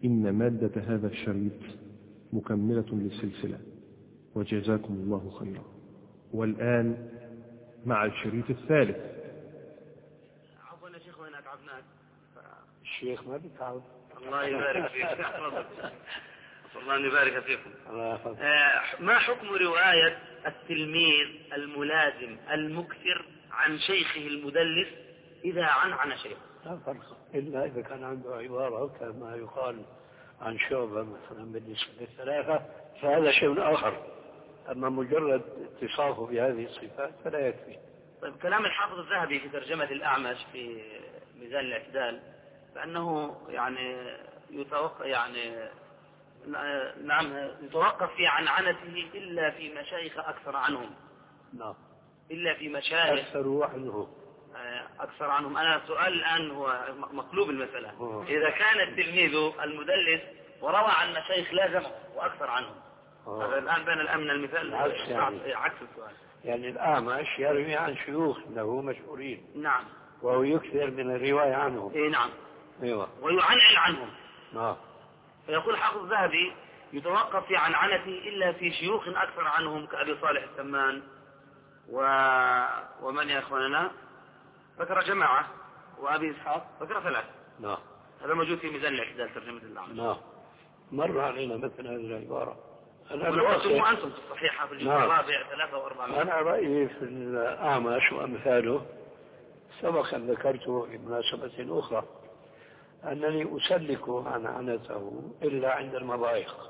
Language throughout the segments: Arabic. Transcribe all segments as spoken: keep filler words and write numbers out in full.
إن مادة هذا الشريط مكملة للسلسلة، وجزاكم الله خيرا. والآن مع الشريط الثالث. عفوا يا شيخ، وين أتعبناك؟ الشيخ ما بيتعب. الله يبارك فيك. الله يبارك فيكم. الله ما حكم رواية التلميذ الملازم المكثر عن شيخه المدلس إذا عنعن شيخه؟ لا فرق إلا إذا كان عنده عبارة كما يقال عن شعبة مثلا بالنسبة للثلاثة فهذا شيء آخر، أما مجرد اتصافه بهذه الصفات فلا يكفي. طيب، كلام الحافظ الذهبي في ترجمة الأعمش في ميزان الاعتدال بأنه يعني يتوقع يعني نعم يتوقف في عنعنته إلا في مشايخ أكثر عنهم. نعم. إلا في مشايخ أكثر عنهم. أكثر عنهم. أنا سؤال الآن هو مقلوب المسألة. أوه. إذا كان التلميذ المدلس وروى عن مشايخ لازمه وأكثر عنهم، هذا الآن بين الأمن المثال عكس, يعني. عكس السؤال. يعني الأعمش يروي عن شيوخ له مشهورين. نعم. وهو يكثر من الرواية عنهم. إيه نعم. أيوة. ويعنعن عنهم. نعم. فيقول حافظ الذهبي يتوقف في عنعنته إلا في شيوخ أكثر عنهم كأبي صالح السمان و... ومن يا أخواننا ذكر جماعة، وأبي إسحاق ذكر ثلاثة. نعم. هذا موجود في ميزان الاعتدال ترجمة الأعمش. نعم. مر علينا مثل هذه العبارة. ونقصتم أنتم في الصحيحة في الجزء الرابع ثلاثة وأربعة. أنا رأيي في الأعمش وأمثاله سبق أن ذكرته في مناسبة أخرى أنني أسلك عن عنته إلا عند المضايق.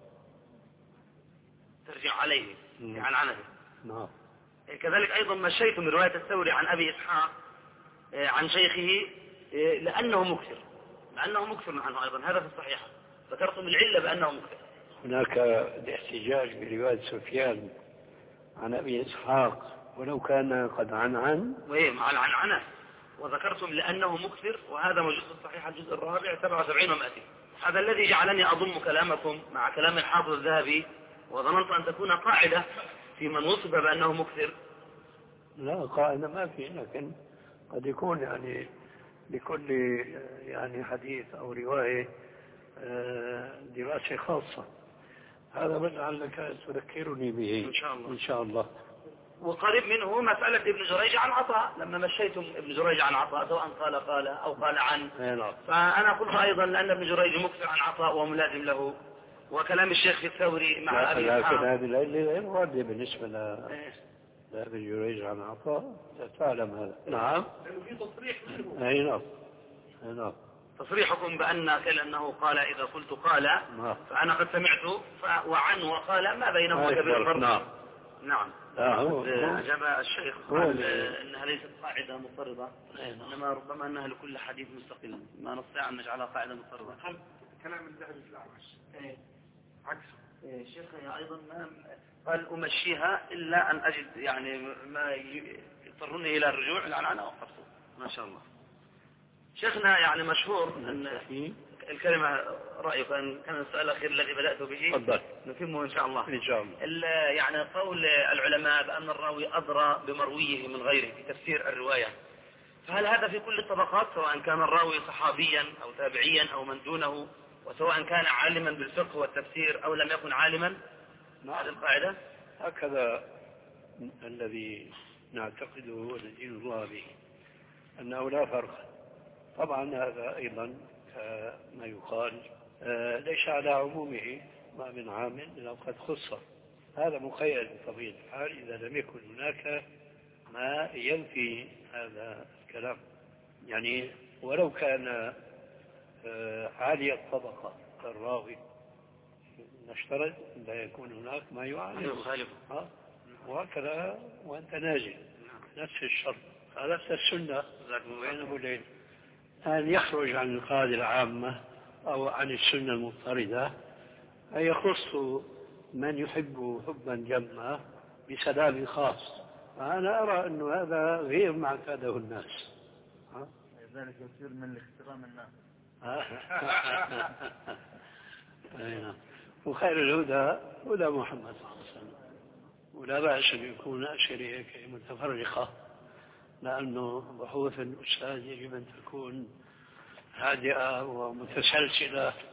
ترجع عليه عن عنته. نعم. كذلك أيضا مشيت من رواية الثوري عن أبي إسحاق عن شيخه لأنه مكثر لأنه مكثر عنه أيضا، هذا في الصحيحة ذكرتم العلة بأنه مكثر. هناك الاحتجاج برواية سفيان عن أبي إسحاق ولو كان قد عنعن وإيه مع العنعنة، وذكرتم لأنه مكثر، وهذا موجود في الصحيحة الجزء الرابع سبعة وسبعين ومائتين. هذا الذي جعلني أضم كلامكم مع كلام الحافظ الذهبي، وظننت أن تكون قاعدة في من وصف بأنه مكثر. لا قاعدة ما في، لكن قد يكون يعني لكل يعني حديث أو رواية دراسة خاصة. هذا من لعلك تذكرني به إن شاء الله. إن شاء الله. وقريب منه مسألة ابن جريج عن عطاء، لما مشيتم ابن جريج عن عطاء سواء قال قال أو قال عن، فأنا قلت أيضا لأن ابن جريج مكثر عن عطاء وهو ملازم له، وكلام الشيخ في الثوري مع أبي إسحاق. لكن هذه العلة غير واردة بالنسبة لابن جريج عن عطاء، تعلم هذا. نعم. في تصريح منه. أي نعم. أي نعم. تصريحكم بأن أنه قال إذا قلت قال فأنا قد سمعت وعن وقال ما بينهما كبير الفرق. نعم. نعم. أجاب الشيخ قال إنها ليست قاعدة مضطردة، إنما ربما أنها لكل حديث مستقل، ما نستطيع أن نجعلها قاعدة مضطردة. كلام الذهبي في الأعمش عكسه. شيخ أيضا ما قال أمشيها إلا أن أجد يعني ما يضطرني إلى الرجوع لأن أنا وقفته. ما شاء الله. شيخنا يعني مشهور أن الكلمة رأيك أن كان السؤال الأخير الذي بدأت به تفضل نتمه إن شاء الله. إن شاء الله. يعني قول العلماء بأن الراوي أدرى بمرويه من غيره في تفسير الرواية، فهل هذا في كل الطبقات سواء كان الراوي صحابيا أو تابعيا أو من دونه، وسواء كان عالما بالفقه والتفسير أو لم يكن عالما؟ هذه القاعدة هكذا الذي نعتقده وندين الله به أنه لا فرق. طبعا هذا أيضا ما يقال ليس على عمومه، ما من عام إلا قد خص، هذا مقيد بطبيعة الحال إذا لم يكن هناك ما ينفي هذا الكلام. يعني ولو كان عالي الطبقة كالراوي نشترط لا يكون هناك ما يعاني وهكذا وأنت ناجي نفس الشرط. هذا السنة وين أبو الليل أن يخرج عن القاعدة العامة أو عن السنة المضطردة، أن يخص من يحب حبا جما بسلام خاص. فأنا أرى أن هذا غير ما اعتاده الناس. ذلك يصير من الاخترام الناس. وخير الهدى هدى محمد صلى الله عليه وسلم، ولا بأس أن يكون أشريك متفرقة، لأنه بحوث الأستاذ يجب أن تكون هادئة ومتسلسلة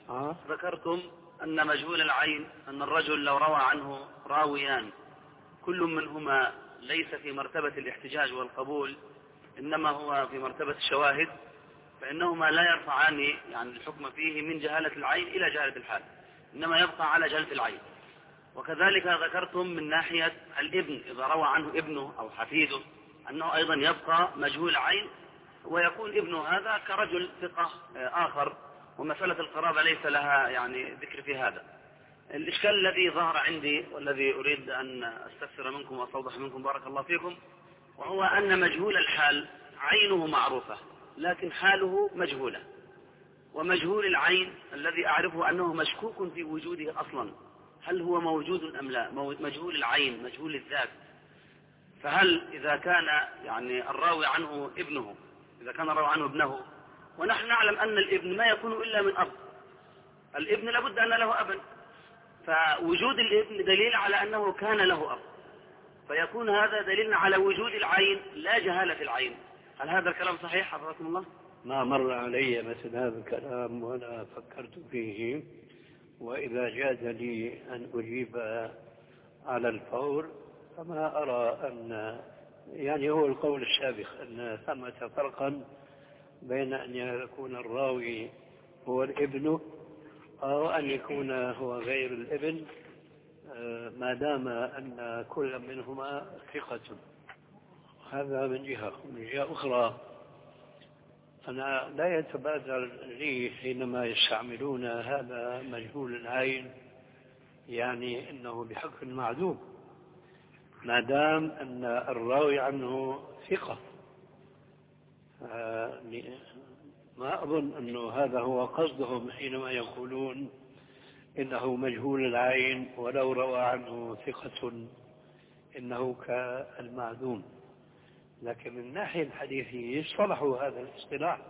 آه. ذكرتم أن مجهول العين أن الرجل لو روى عنه راويان كل منهما ليس في مرتبة الاحتجاج والقبول إنما هو في مرتبة الشواهد، فإنهما لا يرفعان يعني الحكم فيه من جهالة العين إلى جهالة الحال، إنما يبقى على جهالة العين. وكذلك ذكرتم من ناحية الابن إذا روى عنه ابنه أو حفيده أنه أيضا يبقى مجهول عين، ويكون ابنه هذا كرجل ثقة آخر، ومسألة القرابة ليس لها يعني ذكر في هذا. الإشكال الذي ظهر عندي والذي أريد أن أستفسر منكم وأستوضح منكم بارك الله فيكم، وهو أن مجهول الحال عينه معروفة لكن حاله مجهولة، ومجهول العين الذي أعرفه أنه مشكوك في وجوده أصلا، هل هو موجود أم لا؟ مجهول العين مجهول الذات، فهل إذا كان يعني الراوي عنه ابنه إذا كان الراوي عنه ابنه، ونحن نعلم أن الابن ما يكون إلا من أب، الابن لابد أن له أبا، فوجود الابن دليل على أنه كان له أب، فيكون هذا دليل على وجود العين لا جهالة العين. هل هذا الكلام صحيح حفظكم الله؟ ما مر علي مثل هذا الكلام ولا فكرت فيه، وإذا جاز لي أن أجيب على الفور فما أرى أن يعني هو القول السابق أن ثمة فرقا بين أن يكون الراوي هو الابن أو أن يكون هو غير الابن، ما دام أن كل منهما ثقة. هذا من جهة. من جهة أخرى أنا لا يتبادر لي حينما يستعملون هذا مجهول العين يعني أنه بحق معدوم، ما دام أن الراوي عنه ثقة. ما أظن أنه هذا هو قصدهم حينما يقولون إنه مجهول العين ولو روى عنه ثقة إنه كالمعدوم، لكن من الناحية الحديثية صلحوا هذا الاصطلاح.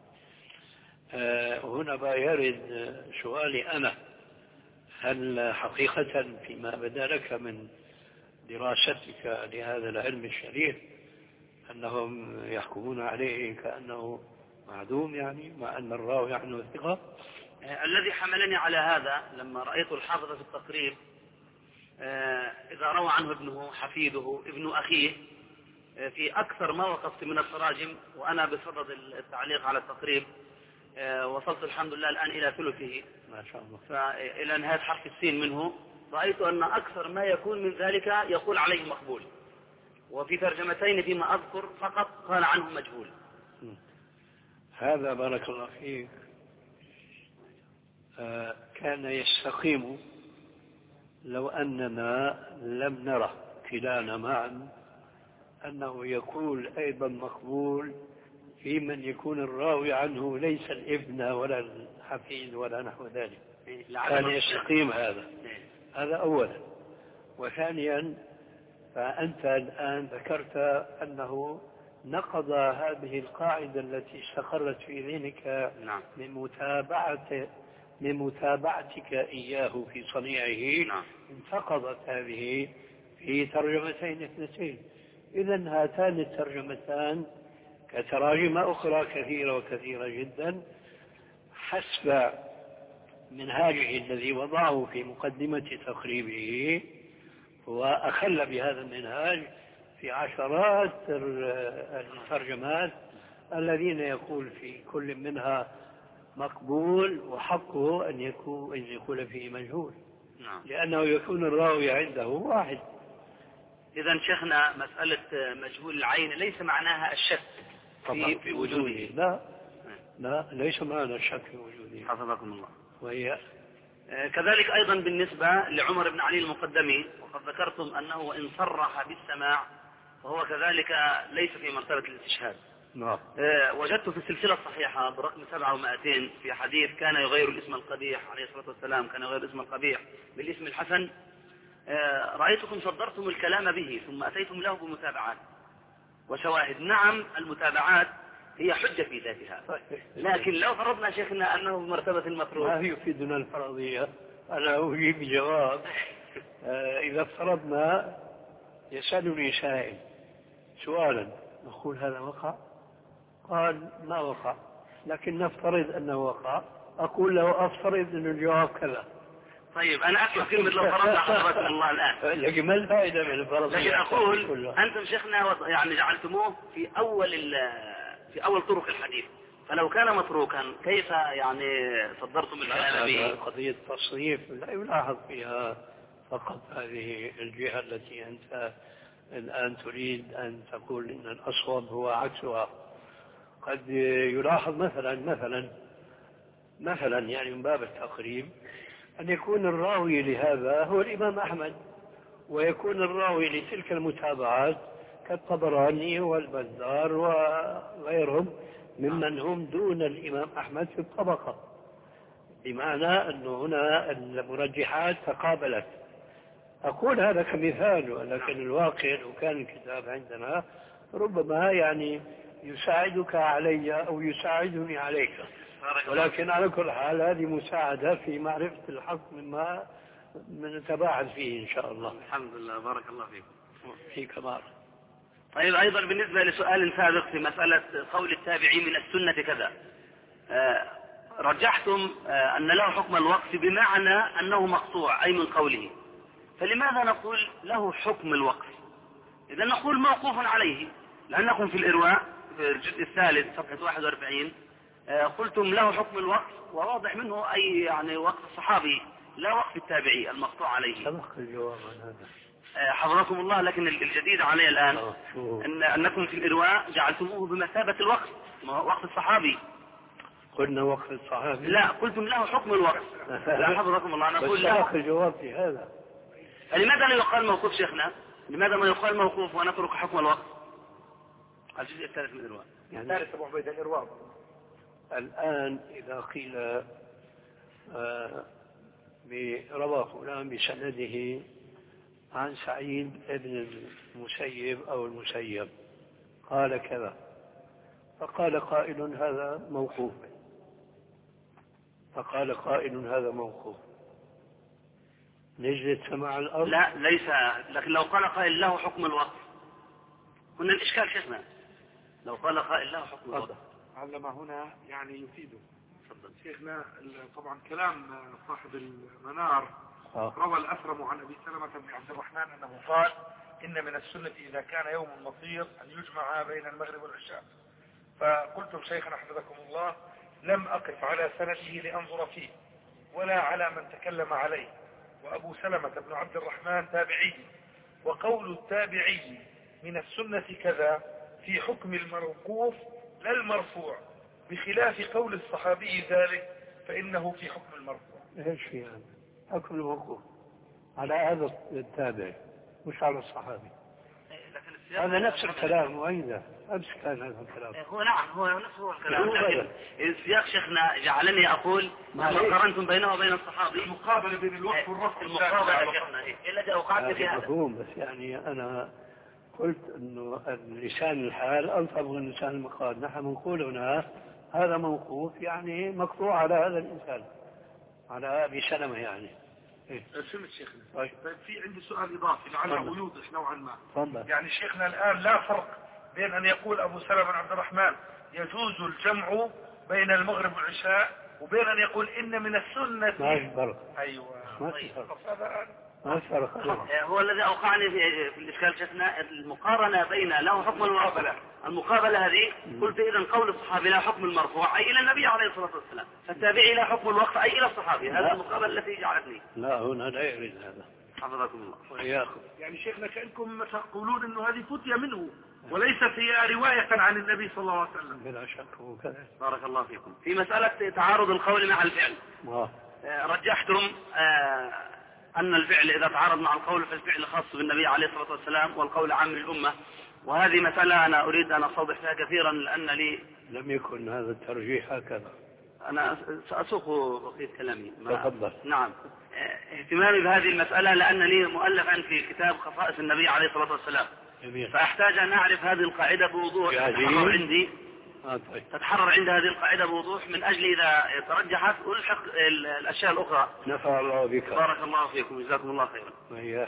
هنا يرد سؤالي أنا، هل حقيقة فيما بدا لك من دراستك لهذا العلم الشريف أنهم يحكمون عليه كأنه معدوم يعني مع أن الراوي عنه ثقة؟ الذي حملني على هذا لما رأيت الحافظ في التقريب إذا روى عنه ابنه حفيده ابن أخيه في أكثر ما وقفت من التراجم، وأنا بصدد التعليق على التقريب وصلت الحمد لله الآن إلى ثلثه ما شاء الله، فإلى نهاية حرف السين منه، رأيت أن أكثر ما يكون من ذلك يقول عليه مقبول، وفي ترجمتين فيما أذكر فقط قال عنه مجهول. هذا بارك الله فيك آه كان يستقيم لو أننا لم نره كلانا معا أنه يقول أيضا مقبول في من يكون الراوي عنه ليس الابن ولا الحفيد ولا نحو ذلك، كان يستقيم هذا. هذا أولا. وثانيا فأنت الآن ذكرت أنه نقض هذه القاعدة التي استقرت في ذهنك من متابعة من متابعتك إياه في صنيعه. نعم. انتقضت هذه في ترجمتين اثنتين. إذن هاتان الترجمتان كتراجم أخرى كثيرة وكثيرة جدا حسب منهاجه الذي وضعه في مقدمة تقريبه، وأخل بهذا المنهاج في عشرات الترجمات الذين يقول في كل منها مقبول وحقه أن يكون أن يقول فيه مجهول. نعم. لأنه يكون الراوي عنده واحد. إذن شيخنا مسألة مجهول العين ليس معناها الشك في, في وجوده. لا لا ليس معنى الشك في وجوده. حفظكم الله. وهي كذلك أيضا بالنسبة لعمر بن علي المقدمي، وقد ذكرتم أنه وإن صرح بالسماع وهو كذلك ليس في مرتبة الاستشهاد. نعم. وجدت في السلسلة الصحيحة برقم سبعة ومائتين في حديث كان يغير الاسم القبيح عليه الصلاة والسلام، كان يغير الاسم القبيح بالاسم الحسن، رأيتكم صدرتم الكلام به ثم أتيتم له بمتابعات وشواهد. نعم المتابعات هي حجة في ذاتها، لكن لو فرضنا شيخنا أنه بمرتبة المفروض ما يفيدنا الفرضية. أنا أجيب جواب. إذا فرضنا يسألني سائل سؤالا نقول هذا وقع؟ قال ما وقع، لكن نفترض أنه وقع أقول له أفترض أن الجواب كذا. طيب أنا أكتب كلمة لو فرضنا حضرتكم الله الآن، لكن ما الفائدة من الفرض؟ لكن أقول أنتم شيخنا يعني جعلتموه في أول في أول طرق الحديث، فلو كان متروكا كيف يعني صدرتم الكلام به؟ قضية تصنيف لا يلاحظ فيها فقط هذه الجهة التي أنت الآن تريد أن تقول إن الأصوب هو عكسها. قد يلاحظ مثلا مثلا مثلا يعني من باب التقريب أن يكون الراوي لهذا هو الإمام أحمد، ويكون الراوي لتلك المتابعات كالطبراني والبزار وغيرهم ممن هم دون الإمام أحمد في الطبقة، بمعنى أنه هنا المرجحات تقابلت. أقول هذا كمثال، ولكن الواقع لو كان الكتاب عندنا ربما يعني يساعدك علي أو يساعدني عليك، ولكن على كل حال هذه مساعدة في معرفة الحق مما نتباعد فيه إن شاء الله. الحمد لله، بارك الله فيكم. في كمال. طيب أيضا بالنسبة لسؤال سابق في مسألة قول التابعي من السنة كذا، آه رجحتم آه أن له حكم الوقف بمعنى أنه مقطوع أي من قوله، فلماذا نقول له حكم الوقف؟ إذا نقول موقوف عليه، لأنكم في الإرواء في الجزء الثالث صفحة واحد وأربعين آه قلتم له حكم الوقف، وواضح منه أي يعني وقف الصحابي لا وقف التابعي المقطوع عليه. سبق الجواب عن هذا حفظكم الله، لكن الجديد علي الآن أن أنكم في الإرواء جعلتموه بمثابة الوقف، وقف الصحابي. قلنا وقف الصحابي؟ لا، قلتم له حكم الوقف. لا حفظكم الله، أنا أقول له سبق الجواب في هذا. لماذا لا يقال موقوف شيخنا؟ لماذا ما يقال موقوف ونترك حكم الوقف؟ الجزء الثالث من الإرواء. يعني ثالث أبو عبيد الإرواء. الآن إذا قيل آه روى فلان بسنده عن سعيد بن المسيب أو المسيب قال كذا، فقال قائل هذا موقوف، فقال قائل هذا موقوف، نجد سماع الأرض؟ لا ليس، لكن لو قال قائل له حكم الوقف هنا الإشكال شيخنا، لو قال قائل له حكم الوقف علم هنا يعني يفيده. شيخنا طبعا كلام صاحب المنار آه. روى الأثرم عن أبي سلمة بن عبد الرحمن أنه قال إن من السنة إذا كان يوم مطير أن يجمع بين المغرب والعشاء. فقلتم شيخنا حفظكم الله لم أقف على سنده لأنظر فيه ولا على من تكلم عليه، وأبو سلمة بن عبد الرحمن تابعي، وقول التابعي من السنة كذا في حكم الموقوف لا المرفوع، بخلاف قول الصحابي ذلك فإنه في حكم المرفوع. ايش في هذا؟ حكم الموقوف على هذا التابع مش على الصحابي. هذا نفس الكلام وأيضا أمس كان هذا الكلام. هو نعم هو نفس هو الكلام، لكن السياق شيخنا جعلني أقول لما قارنتم بينه وبين الصحابي المقابلة بين الوقف والرفع، المقابلة شيخنا إلا جاء وقعت في هذا مفهوم، بس يعني أنا قلت إنه لسان الحال ألطف من لسان المقال. نحن نقول هنا هذا موقوف يعني مقطوع على هذا الإنسان، على أبي سلمة يعني. إيه؟ سمت شيخنا. طيب. طيب في عندي سؤال إضافي لعله يوضح نوعا ما. فضل. يعني شيخنا الآن لا فرق بين أن يقول أبو سلمة بن عبد الرحمن يجوز الجمع بين المغرب والعشاء وبين أن يقول إن من السنة. ما في فرق. أيوة. ما في فرق. هذا ما في فرق. هو الذي أوقعني في الإشكال شيخنا المقارنة بين له حكم المقابلة. المقابلة هذه قلت إذا قول الصحابي لا حكم المرفوع أي إلى النبي عليه الصلاة والسلام، فالتابعي لا حكم الوقف أي إلى الصحابي. هذا المقابلة التي جعلتني. لا هنا لا يريد هذا. حفظكم الله. وإياكم. يعني شيخنا كأنكم تقولون إنه هذه فتية منه وليست هي رواية عن النبي صلى الله عليه وسلم. بلا شك هو كذا. بارك الله فيكم. في مسألة تعارض القول مع الفعل آه. رجحتم آه أن الفعل إذا تعارض مع القول فالفعل خاص بالنبي عليه الصلاة والسلام والقول عام للأمة، وهذه مسألة أنا أريد أن أستوضح فيها كثيرا لأن لي لم يكن هذا الترجيح هكذا. أنا سأسوق بقية كلامي. تفضل. نعم. اهتمامي بهذه المسألة لأن لي مؤلفا في كتاب خصائص النبي عليه الصلاة والسلام. جميل. فأحتاج أن أعرف هذه القاعدة بوضوح تتحرر عندي آه طيب. تتحرر عند هذه القاعدة بوضوح من أجل إذا ترجحت ألحق الأشياء الأخرى. نفع الله بك. بارك الله فيكم جزاكم الله خيرا. وإياك.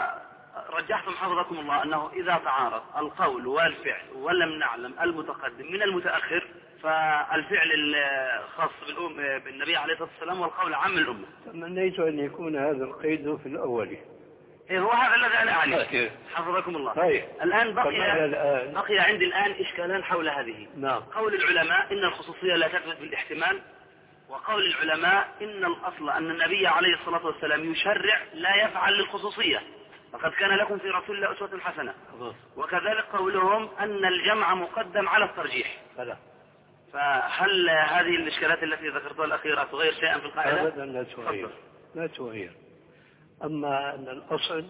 فرجحتم حفظكم الله أنه إذا تعارض القول والفعل ولم نعلم المتقدم من المتأخر فالفعل الخاص بالنبي عليه الصلاة والسلام والقول عام الأمة. تمنيت أن يكون هذا القيد في الأول. إيه هو هذا الذي أنا أعني. حفظكم الله. طيب. الآن بقي الآن. بقي عندي الآن إشكالان حول هذه. نعم. قول العلماء إن الخصوصية لا تثبت بالاحتمال، وقول العلماء إن الأصل أن النبي عليه الصلاة والسلام يشرع لا يفعل للخصوصية، فقد كان لكم في رسول الله أسوة حسنة. وكذلك قولهم أن الجمع مقدم على الترجيح. فلا. فهل هذه الإشكالات التي ذكرتها الأخيرة تغير شيئا في القاعدة؟ أبدا لا تغير. لا تغير. أما أن الأصل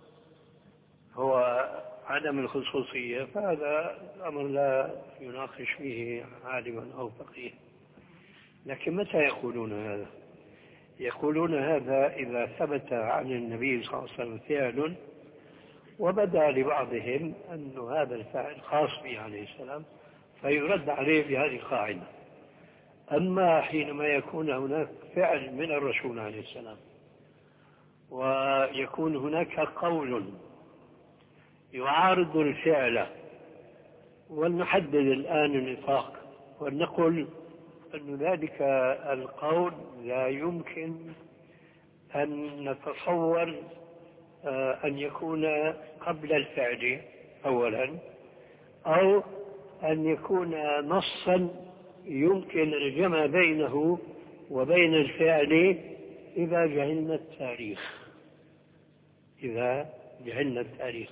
هو عدم الخصوصية فهذا الأمر لا يناقش فيه عالما أو فقيه. لكن متى يقولون هذا؟ يقولون هذا إذا ثبت عن النبي صلى الله عليه وسلم فعل وبدا لبعضهم أن هذا الفعل خاص به عليه السلام فيرد عليه بهذه القاعدة. أما حينما يكون هناك فعل من الرسول عليه السلام ويكون هناك قول يعارض الفعل، ولنحدد الآن النطاق ونقول أن ذلك القول لا يمكن أن نتصور أن يكون قبل الفعل أولا، أو أن يكون نصا يمكن الجمع بينه وبين الفعل إذا جهلنا التاريخ. إذا جهلنا التاريخ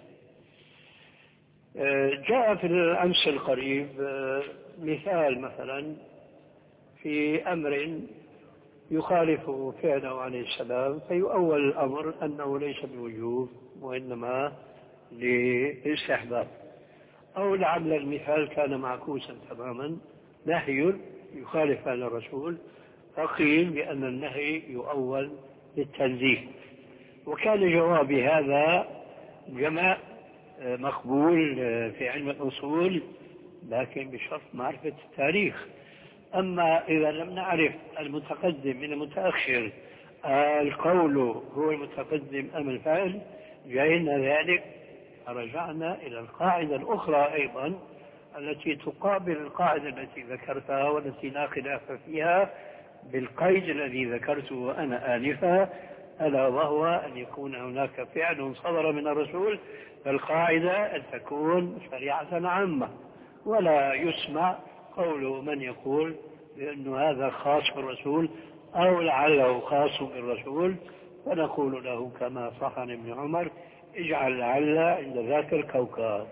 جاء في الأمس القريب مثال مثلا في أمر يخالف فعله عليه السلام فيؤول الأمر أنه ليس بوجوب وإنما لاستحباب، أو لعل المثال كان معكوسا تماما، نهي يخالف فعل الرسول فقيل بأن النهي يؤول للتنزيه. وكان جوابي هذا جمع مقبول في علم الأصول لكن بشرط معرفة التاريخ. أما إذا لم نعرف المتقدم من المتأخر القول هو المتقدم أم الفعل جاءنا ذلك رجعنا إلى القاعدة الأخرى أيضا التي تقابل القاعدة التي ذكرتها والتي لا خلاف فيها بالقيد الذي ذكرته أنا آنفا، ألا وهو أن يكون هناك فعل صدر من الرسول، فالقاعدة أن تكون شريعة عامة ولا يسمع قول من يقول بأن هذا خاص بالرسول أو لعله خاص بالرسول، فنقول له كما صح عن ابن عمر اجعل لعل عند ذاك الكوكب.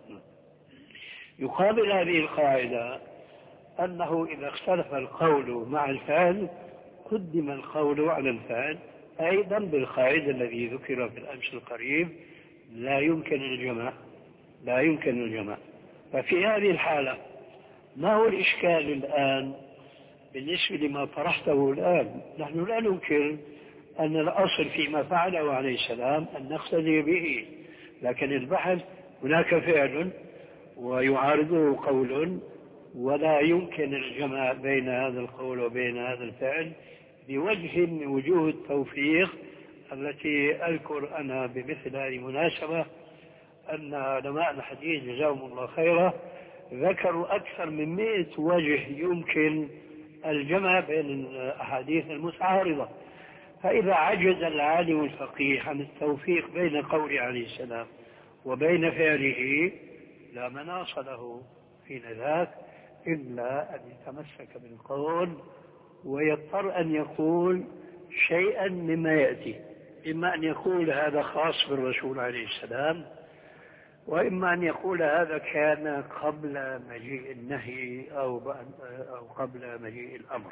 يقابل هذه القاعدة أنه إذا اختلف القول مع الفعل قدم القول على الفعل أيضا بالقاعدة الذي ذكر في الأمس القريب لا يمكن الجمع لا يمكن الجمع. ففي هذه الحالة ما هو الإشكال الآن بالنسبة لما طرحته الآن؟ نحن لا ننكر أن الأصل فيما فعله عليه السلام أن نقتدي به، لكن البحث هناك فعل ويعارضه قول ولا يمكن الجمع بين هذا القول وبين هذا الفعل بوجه من وجوه التوفيق التي أذكر أنا بمثل هذه المناسبة أن علماء الحديث جزاهم الله خيرا ذكروا أكثر من مئة وجه يمكن الجمع بين الأحاديث المتعارضة. فإذا عجز العالم الفقيه عن التوفيق بين قول عليه السلام وبين فعله لا مناص له حين ذاك إلا أن يتمسك بالقول ويضطر أن يقول شيئا مما يأتي، إما أن يقول هذا خاص بالرسول عليه السلام، وإما أن يقول هذا كان قبل مجيء النهي أو أو قبل مجيء الأمر.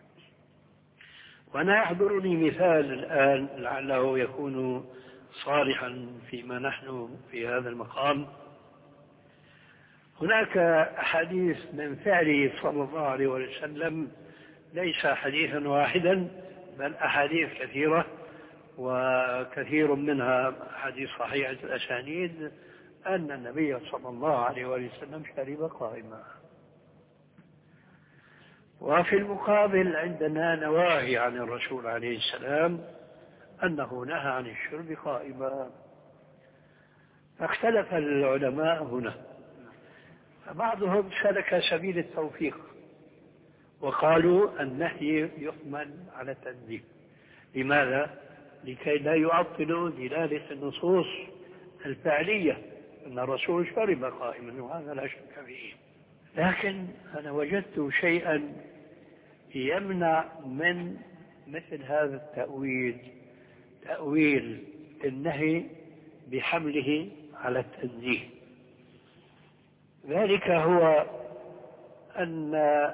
وأنا يحضرني مثال الآن لعله يكون صالحا فيما نحن في هذا المقام. هناك أحاديث من فعله صلى الله عليه وسلم ليس حديثا واحدا بل أحاديث كثيرة، وكثير منها حديث صحيحة الأسانيد أن النبي صلى الله عليه وسلم شرب قائما. وفي المقابل عندنا نواهي عن الرسول عليه السلام أنه نهى عن الشرب قائما. فاختلف العلماء هنا، فبعضهم سلك سبيل التوفيق وقالوا النهي يحمل على التنزيه. لماذا؟ لكي لا يعطلوا دلالة النصوص الفعلية أن الرسول شرب قائما، وهذا لا شك فيه. لكن أنا وجدت شيئا يمنع من مثل هذا التأويل، تأويل النهي بحمله على التنزيه. ذلك هو أن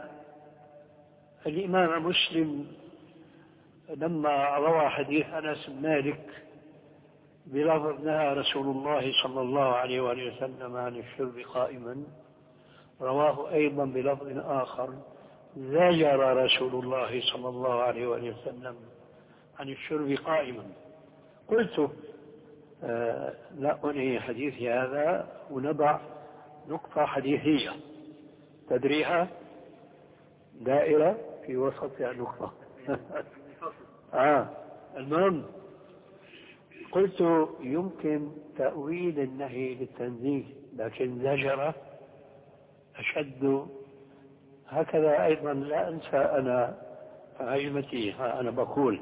الإمام مسلم لما روى حديث أنس بن مالك بلفظ نهى رسول الله صلى الله عليه وآله وسلم عن الشرب قائما، رواه أيضا بلفظ آخر زجر رسول الله صلى الله عليه وآله وسلم عن الشرب قائما. قلت آه لا أنهي حديثي هذا ونضع نقطة حديثية تدريها دائرة في وسطها نقطة. آه المهم قلت يمكن تأويل النهي للتنزيه، لكن زجر أشد. هكذا أيضا لا أنسى أنا عزمتي، أنا بقول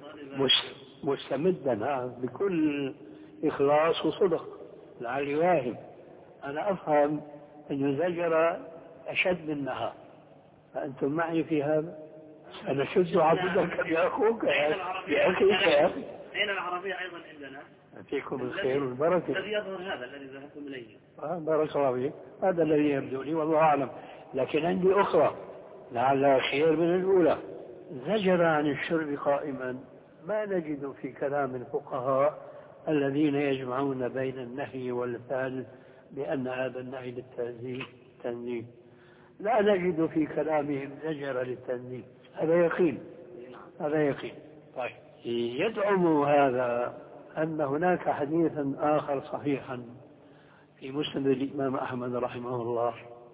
مستمدا بكل إخلاص وصدق لعلي واهم، أنا أفهم أن زجر أشد منها، فأنتم معي في هذا؟ أنا شد عبدك يا أخوك يا أخيك يا أخي. أين العربية أيضا عندنا؟ فيكم الخير والبركة. الذي يظهر هذا الذي ذهبتم إليه. آه بارك الله فيك، هذا الذي يبدو لي والله أعلم. لكن عندي أخرى لعلها خير من الأولى. زجر عن الشرب قائما ما نجد في كلام الفقهاء الذين يجمعون بين النهي والفعل بأن هذا النهي للتنزيه، لا نجد في كلامهم زجر للتنزيه. هذا يقين، هذا يقين. طيب يدعم هذا أن هناك حديثا آخر صحيحا في مسند الإمام أحمد رحمه الله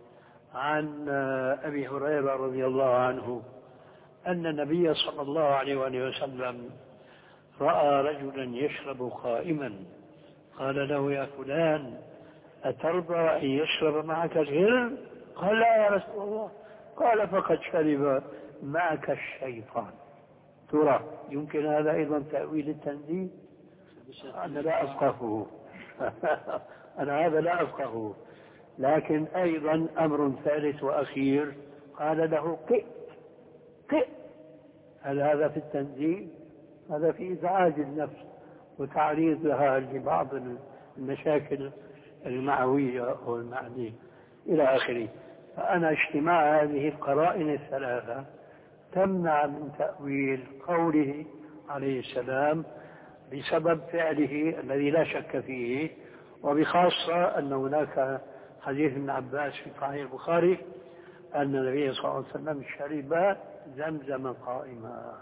عن أبي هريرة رضي الله عنه أن النبي صلى الله عليه وآله وسلم رأى رجلا يشرب قائما، قال له يا فلان أترضى أن يشرب معك الهرم؟ قال لا يا رسول الله. قال فقد شرب معك الشيطان. ترى يمكن هذا أيضا تأويل التنزيه؟ أنا لا أفقهه أنا هذا لا أفقهه. لكن أيضا أمر ثالث وأخير، قال له قئ قئ. هل هذا في التنزيه؟ هذا في إزعاج النفس وتعريض لها لبعض المشاكل المعوية أو المعنية إلى آخره. فأنا اجتماع هذه القرائن الثلاثة تمنع من تأويل قوله عليه السلام بسبب فعله الذي لا شك فيه، وبخاصة أن هناك حديث ابن عباس في صحيح البخاري أن النبي صلى الله عليه وسلم شرب زمزم قائما،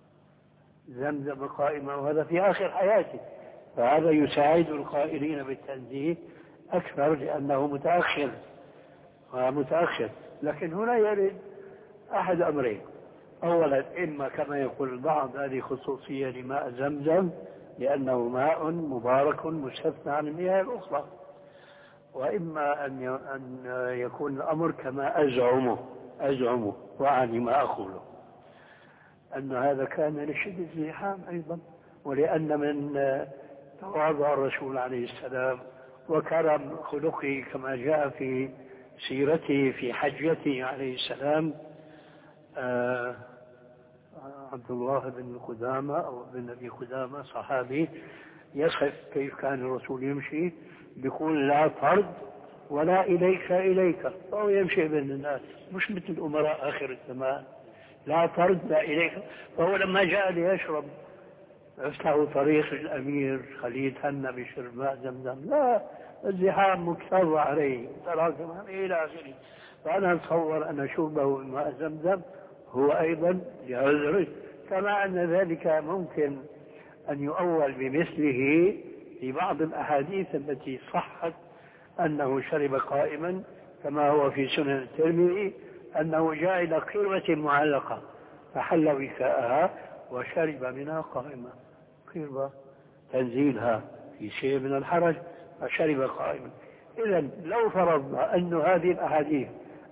زمزم قائما، وهذا في آخر حياته. فهذا يساعد القائلين بالتنزيه أكثر لأنه متأخر متأخر. لكن هنا يرد أحد أمرين: أولا إما كما يقول البعض هذه خصوصية لماء زمزم لأنه ماء مبارك مستثنى عن المياه الأخرى، وإما أن يكون الأمر كما أزعمه أزعمه وعني ما أقوله أن هذا كان لشدة الزحام أيضا، ولأن من تواضع الرسول عليه السلام وكرم خلقه كما جاء في سيرته في حجته عليه السلام. آه عبد الله بن قدامة أو بن أبي قدامة صحابي يصف كيف كان الرسول يمشي، بيقول لا طرد ولا إليك إليك، فهو يمشي بين الناس مش مثل الأمراء آخر الزمان، لا طرد لا إليك. فهو لما جاء ليشرب له طريق الأمير خليل هن بشرب ماء زمزم، لا، الزحام مكتر عليه تراكم إلى آخره. فأنا أتصور أن شربه ماء زمزم هو أيضا لعذره، كما أن ذلك ممكن أن يؤول بمثله في بعض الأحاديث التي صحت أنه شرب قائما، كما هو في سنن الترمذي أنه جاء إلى قربة معلقة فحل وكاءها وشرب منها قائما، قربة تنزيلها في شيء من الحرج فشرب قائما. إذن لو فرضنا أن هذه الأحاديث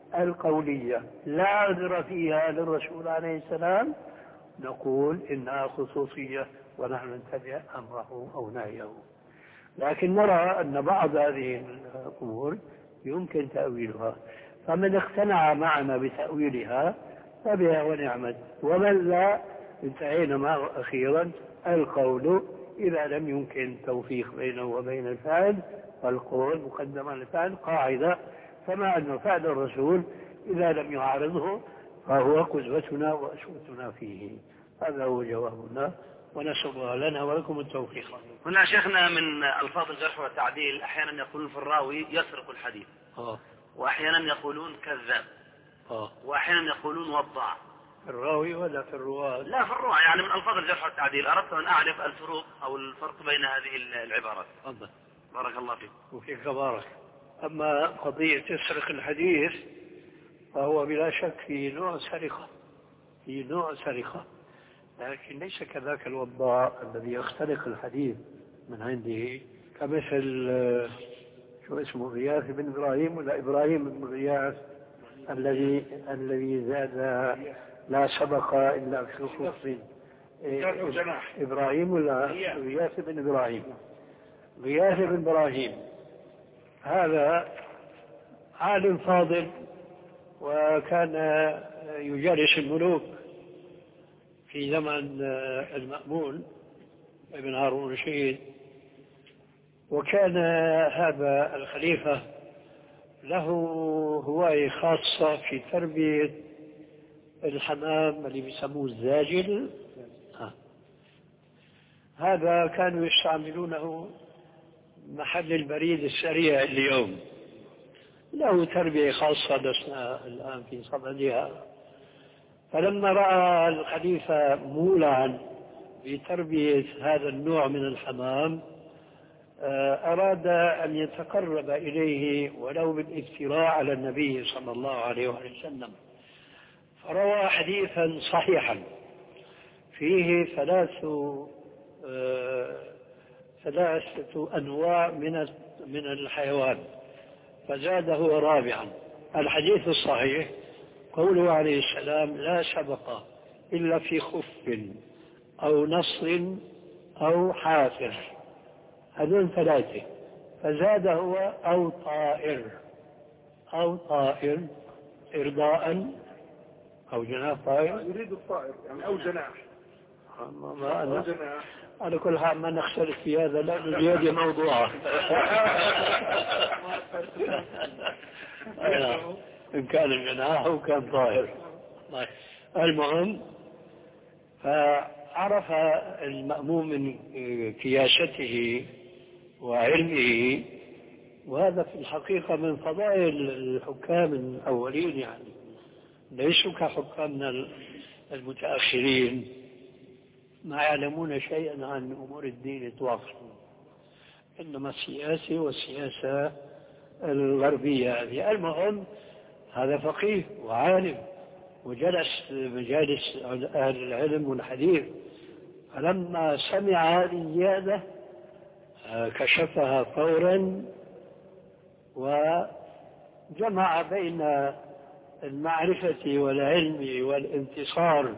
القولية لا عذر فيها للرسول عليه السلام نقول إنها خصوصية ونحن نتبع أمره أو نهيه. لكن نرى أن بعض هذه الأمور يمكن تأويلها، فمن اقتنع معنا بتأويلها فبها ونعمت، ومن لا انتهينا معه أخيرا القول إذا لم يمكن توفيق بينه وبين الفعل، فالقول مقدم على الفعل قاعدة، فما أن فعل الرسول إذا لم يعارضه فهو قدوتنا وأسوتنا فيه. هذا هو جوابنا، ونسأل الله لنا ولكم التوفيق. هنا شيخنا من ألفاظ الجرح والتعديل أحيانا يقولون في الراوي يسرق الحديث، آه. وأحيانا يقولون كذاب، آه. وأحيانا يقولون وضاع. في الراوي ولا في الرواة؟ لا في الرواة، يعني من ألفاظ الجرح والتعديل أردت أن أعرف الفروق أو الفرق بين هذه العبارات. تفضل. بارك الله فيك. وفيك بارك. أما قضية يسرق الحديث فهو بلا شك في نوع سرقة، في نوع سرقة، لكن ليس كذاك الوضاع الذي يخترق الحديث من عنده، كمثل شو اسمه غياث بن إبراهيم ولا إبراهيم بن غياث الذي الذي زاد لا سبق إلا في خف. إبراهيم ولا غياث بن إبراهيم؟ غياث بن إبراهيم هذا عالم فاضل، وكان يجالس الملوك في زمن المأمون ابن هارون الرشيد، وكان هذا الخليفة له هواية خاصة في تربية الحمام اللي بيسموه الزاجل. آه. هذا كانوا يستعملونه محل البريد السريع اليوم، له تربية خاصة لسنا الآن في صددها. فلما رأى الخليفة مولعا بتربية هذا النوع من الحمام أراد أن يتقرب إليه ولو بالافتراء على النبي صلى الله عليه وسلم، فروى حديثا صحيحا فيه ثلاث ثلاثة أنواع من من الحيوان، فزاده رابعا. الحديث الصحيح قوله عليه السلام لا سبق إلا في خف أو نصر أو حافر، هذول ثلاثة، فزاد هو أو طائر، أو طائر إرضاء أو جناح طائر، يريد الطائر يعني أو جناح. ما أنا على كل حال ما نختلف في هذا، لأن زيادة موضوعة. إن كان الجناح أو كان طائر. المهم فعرف المأموم من كياسته وعلمه، وهذا في الحقيقة من فضائل الحكام الأولين، يعني ليسوا كحكامنا المتأخرين ما يعلمون شيئا عن أمور الدين إطلاقا، إنما السياسة والسياسة الغربية هذه. المهم هذا فقيه وعالم وجلس مجالس أهل العلم والحديث، فلما سمع هذه الزيادة كشفها فورا وجمع بين المعرفة والعلم والانتصار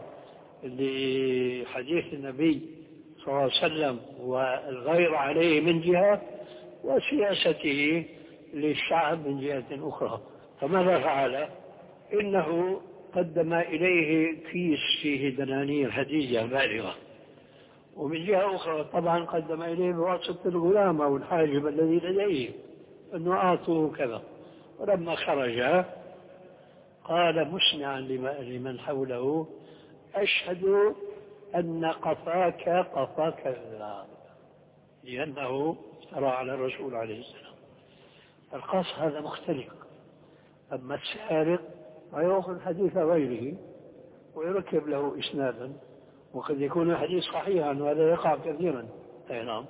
لحديث النبي صلى الله عليه وسلم والغير عليه من جهة، وسياسته للشعب من جهة أخرى. فماذا فعل؟ إنه قدم إليه كيس فيه دنانير هدية بالغة، ومن جهة أخرى طبعا قدم إليه بواسطة الغلام أو الحاجب الذي لديه أنه أعطوه كذا. ولما خرج قال مسمعا لمن حوله أشهد أن قفاك قفاك الذئب، لأنه افترى على الرسول عليه السلام. القص هذا مختلف. أما السارق فيأخذ حديث غيره ويركب له إسنادا، وقد يكون الحديث صحيحا، وهذا يقع كثيرا. أي نعم.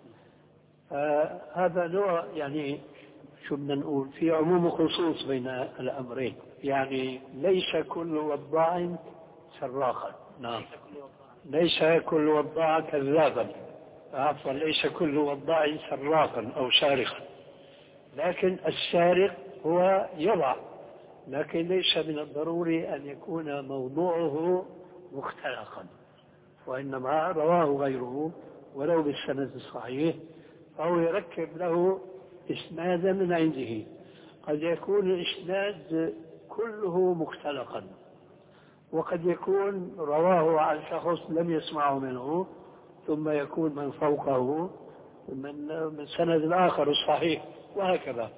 هذا نوع يعني شو بدنا نقول في عموم وخصوص بين الأمرين، يعني ليس كل وضاع سراقا. نعم. ليس كل وضاع كذابا، عفوا ليس كل وضاع سراقا أو سارقا، لكن السارق هو يضع لكن ليس من الضروري أن يكون موضوعه مختلقا، وإنما رواه غيره ولو بالسند الصحيح، فهو يركب له إسنادا من عنده. قد يكون الإسناد كله مختلقا، وقد يكون رواه عن شخص لم يسمعه منه، ثم يكون من فوقه من من سند آخر الصحيح، وهكذا.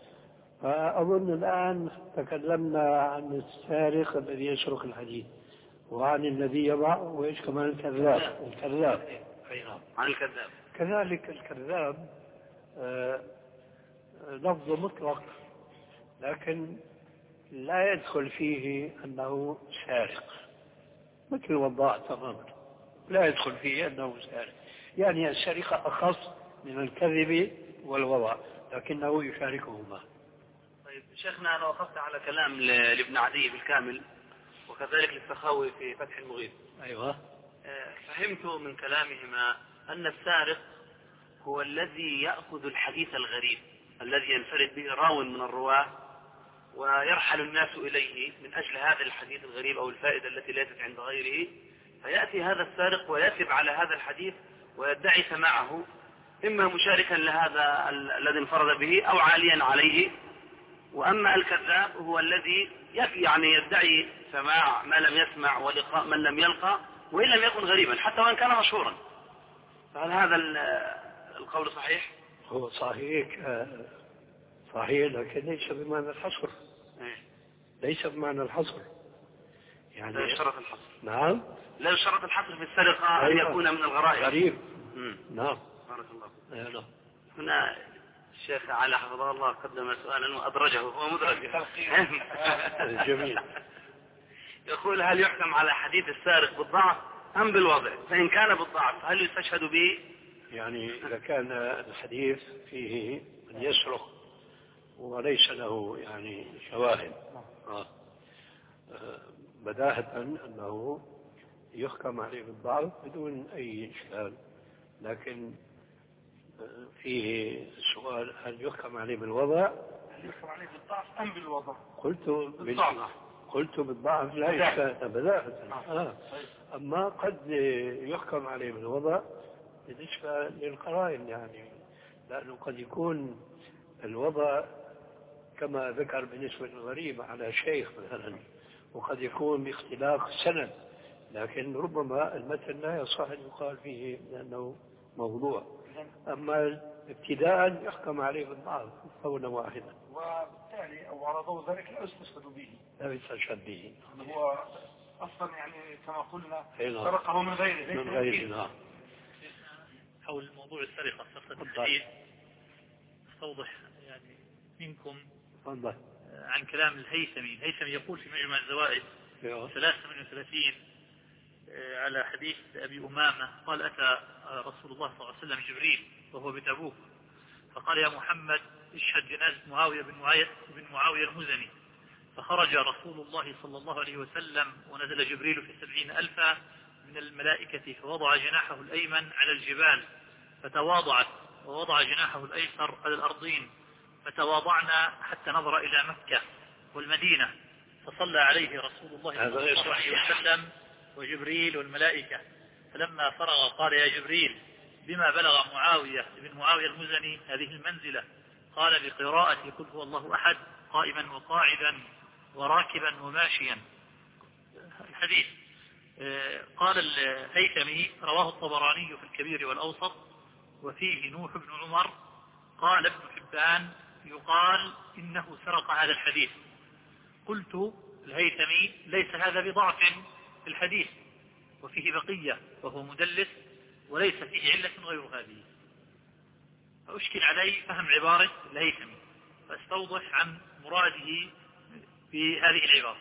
فأظن الآن تكلمنا عن السارق الذي يسرق الحديث، وعن الذي يضع، وإيش كمان الكذاب. الكذاب عن الكذاب كذلك الكذاب آه لفظ مطلق، لكن لا يدخل فيه أنه سارق، مثل الوضاع تماما لا يدخل فيه أنه سارق. يعني السرقة أخص من الكذب والوضع، لكنه يشاركهما. طيب شيخنا، أنا وقفت على كلام لابن عدي بالكامل، وكذلك للسخاوي في فتح المغيث. أيوة. فهمت من كلامهما أن السارق هو الذي يأخذ الحديث الغريب الذي ينفرد به راو من الرواة، ويرحل الناس إليه من أجل هذا الحديث الغريب أو الفائدة التي ليست عند غيره، فيأتي هذا السارق ويثب على هذا الحديث ويدعي سماعه، إما مشاركا لهذا الذي انفرد به أو عاليا عليه. وأما الكذاب هو الذي يعني يدعي سماع ما لم يسمع ولقاء من لم يلقى، وإن لم يكن غريبا حتى وإن كان مشهورا. فهل هذا القول صحيح؟ هو صحيح صحيح، لكن ليس بمعنى الحصر. ليس بمعنى الحصر، يعني لا يشترط الحصر. نعم، لا يشترط الحصر في السرقة أن يكون من الغرائب. غريب. نعم. بارك الله. نعم. هنا الشيخ علي حفظه الله قدم سؤالا وأدرجه، هو مدرج. جميل. يقول: هل يحكم على حديث السارق بالضعف أم بالوضع؟ فإن كان بالضعف هل يستشهد به؟ يعني إذا كان الحديث فيه من يسرق وليس له يعني شواهد، آه. آه. بداهة أنه يحكم عليه بالضعف بدون أي إشكال، لكن فيه سؤال: هل يحكم عليه بالوضع؟ هل يحكم عليه بالضعف أم بالوضع؟ قلت بالضعف. قلت بالضعف لا إشكال بداهة. آه. أما قد يحكم عليه بالوضع بالنسبة للقرائن، يعني لأنه قد يكون الوضع كما ذكر بالنسبة للغريب على شيخ مثلا، وقد يكون باختلاف السند، لكن ربما المتن لا يصح أن يقال فيه لأنه موضوع. أما ابتداء يحكم عليه بالضعف قولا واحدا، وبالتالي أو على ضوء ذلك لا يستشهد به. لا يستشهد به. هو أصلا يعني كما قلنا سرقه من غيره. من غيره. حول موضوع السرقة سرقة الحديث، استوضح يعني منكم فضل. عن كلام الهيثمي. الهيثمي يقول في مجمع الزوائد ثلاثة وثمانين وثلاثين على حديث أبي أمامة قال: أتى رسول الله صلى الله عليه وسلم جبريل وهو بتبوك، فقال: يا محمد اشهد جنازة معاوية بن معاوية, بن معاوية المزني. فخرج رسول الله صلى الله عليه وسلم ونزل جبريل في سبعين ألفا من الملائكة، فوضع جناحه الأيمن على الجبال فتواضعت، ووضع جناحه الأيسر على الأرضين فتواضعنا حتى نظر إلى مكة والمدينة، فصلى عليه رسول الله صلى الله عليه وسلم وجبريل والملائكة. فلما فرغ قال: يا جبريل، بما بلغ معاوية بن معاوية المزني هذه المنزلة؟ قال: بقراءة قل هو الله أحد قائما وقاعدا وراكبا وماشيا. الحديث قال الهيثمي: رواه الطبراني في الكبير والأوسط، وفيه نوح بن عمر. قال ابن حبان: يقال إنه سرق هذا الحديث. قلت الهيثمي: ليس هذا بضعف في الحديث، وفيه بقية وهو مدلس وليس فيه علة غير هذه. فأشكل علي فهم عبارة الهيثمي، فاستوضح عن مراده في هذه العبارة.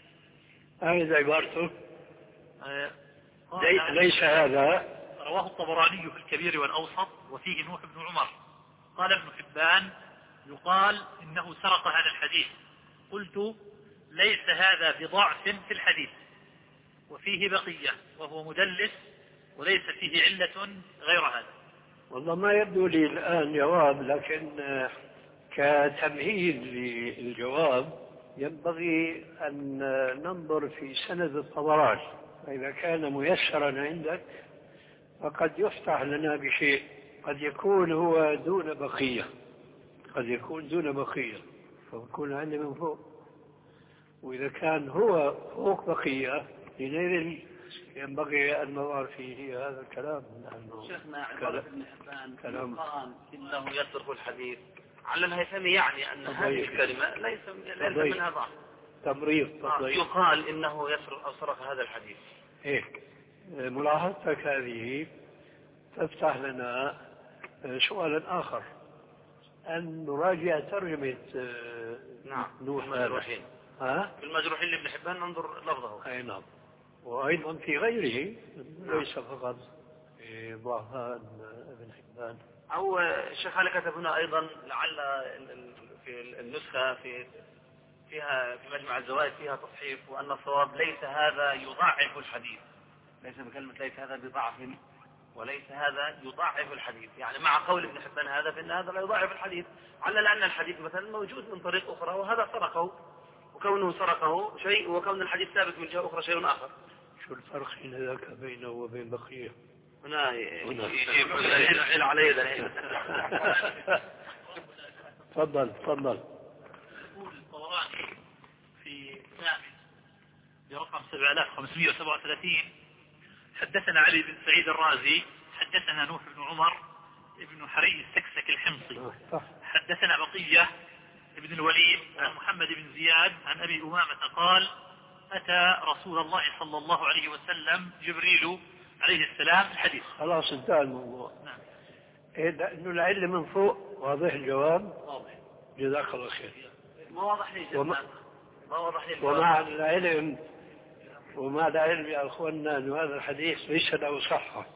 هذه عبارته آه ليس هذا. رواه الطبراني في الكبير والأوسط، وفيه نوح بن عمر. قال ابن حبان: يقال إنه سرق هذا الحديث. قلت: ليس هذا بضعف في الحديث، وفيه بقية وهو مدلس وليس فيه علة غير هذا. والله ما يبدو لي الآن جواب، لكن كتمهيد للجواب ينبغي أن ننظر في سند الطبراني، فإذا كان ميسرا عندك فقد يفتح لنا بشيء، قد يكون هو دون بقية، قد يكون دون بقية فيكون عندي من فوق، وإذا كان هو فوق بقية حينئذ ينبغي أن نظر فيه هذا الكلام. شيخنا عبارة ابن حبان يقال إنه يترك الحديث على الهيثمي، يعني أن هذه الكلمة ليس ليس منها ضعف، تمريض. يقال إنه يسرق أو سرق هذا الحديث. هيك ملاحظتك هذه تفتح لنا سؤالا آخر، أن نراجع ترجمة نعم نوح المجروحين. ها؟ في المجروحين لابن حبان ننظر لفظه. أي نعم، وأيضا في غيره ليس فقط في ضعفاء ابن حبان. أو الشيخ علي كتب هنا أيضا لعل في النسخة في فيها في مجمع الزوائد فيها تصحيف، وأن الصواب ليس هذا يضاعف الحديث، ليس بكلمة ليس هذا بضعف وليس هذا يضاعف الحديث، يعني مع قول ابن حبان هذا فإن هذا لا يضاعف الحديث، على لأن الحديث مثلا موجود من طريق أخرى وهذا سرقه، وكونه سرقه شيء وكون الحديث ثابت من جهة أخرى شيء آخر. شو الفرق حين ذاك بينه وبين بقية؟ هنا يجيب إلى علي ذلك. تفضل تفضل. يقول الطبراني في الثامن برقم سبعة آلاف وخمسمائة وسبعة وثلاثين حدثنا علي بن سعيد الرازي حدثنا نوح بن عمر ابن حري السكسك الحمصي حدثنا بقية ابن الوليد عن محمد بن زياد عن أبي أمامة قال أتى رسول الله صلى الله عليه وسلم جبريل عليه السلام الحديث. خلاص انتهى الموضوع. نعم. إيه إنه العلم من فوق واضح الجواب؟ واضح. جزاك الله خير. ما واضح لي وما, ما واضح لي ومع العلم ومع العلم يا أخواننا أن هذا الحديث ليس له صحة،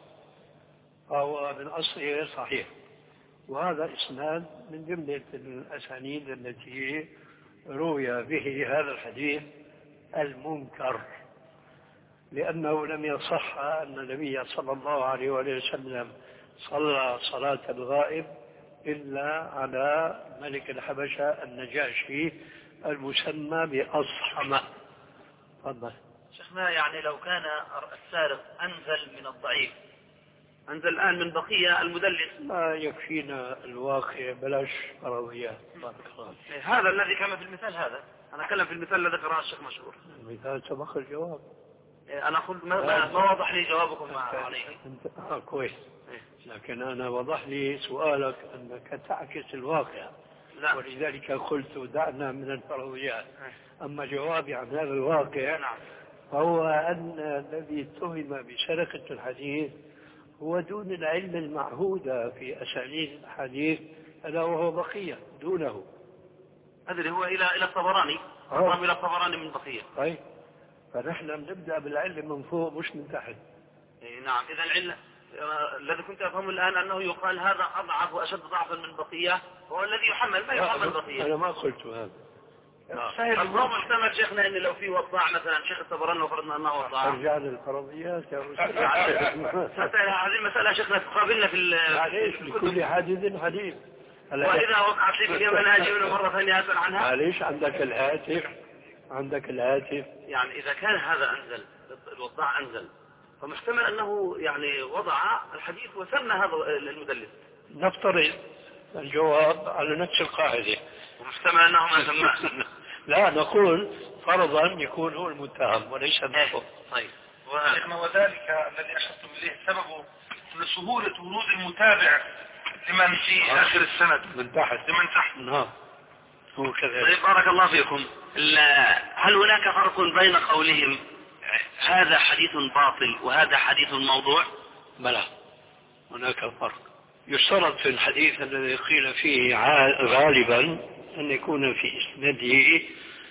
فهو من أصله صحيح، وهذا إسناد من جملة الأسانيد التي روي به هذا الحديث المنكر، لأنه لم يصح أن النبي صلى الله عليه وسلم صلى صلاة الغائب إلا على ملك الحبشة النجاشي المسمى بأصحمة. تفضل. شيخنا يعني لو كان السارق أنزل من الضعيف، أنزل الآن من بقية المدلس، ما يكفينا الواقع بلاش فرضيات. هذا الذي كان في المثال، هذا أنا أتكلم في المثال الذي ذكره الشيخ مشهور. المثال سبق الجواب. أنا أقول ما, ما, ما وضح لي جوابكم عليه. آه كويس، لكن أنا وضح لي سؤالك أنك تعكس الواقع. لا. ولذلك قلت دعنا من الفرضيات. أما جوابي عن هذا الواقع نعم. فهو أن الذي اتهم بسرقة الحديث هو دون العلم المعهودة في أسانيد الحديث، ألا وهو بقية دونه. أدري هو إلى إلى الطبراني، أقرب إلى الطبراني من بقية. طيب فنحن نبدأ بالعلم من فوق مش من تحت. إيه نعم. إذا العلم الذي كنت أفهمه الآن أنه يقال هذا أضعف وأشد ضعفا من بقية، هو الذي يحمل ما يحمل بقية. أنا ما قلت هذا. الضوء محتمل شيخنا ان لو في وضاع مثلا شيخ الطبراني وفرضنا انه وضاع ارجع للفرضيات يا استاذ. هذه المساله شيخنا تقابلنا في معليش لكل حادث حديث. واذا وقعت لي في اليوم انا اجي مره ثانيه اسال عنها. معليش عندك الهاتف، عندك الهاتف. يعني اذا كان هذا انزل الوضاع انزل فمحتمل انه يعني وضع الحديث وسمى هذا المدلس. نفترض الجواب على نفس القاعده. ومحتمل انه ما سماه. لا نقول فرضا يكون هو المتهم وليس النفط. طيب وذلك الذي أشرتم إليه سببه لسهولة ورود المتابع لمن في آخر السند من تحت لمن تحت. نعم هو كذلك. طيب بارك الله فيكم. هل هناك فرق بين قولهم هذا حديث باطل وهذا حديث موضوع؟ بلى هناك فرق. يشترط في الحديث الذي قيل فيه غالبا أن يكون في إسناده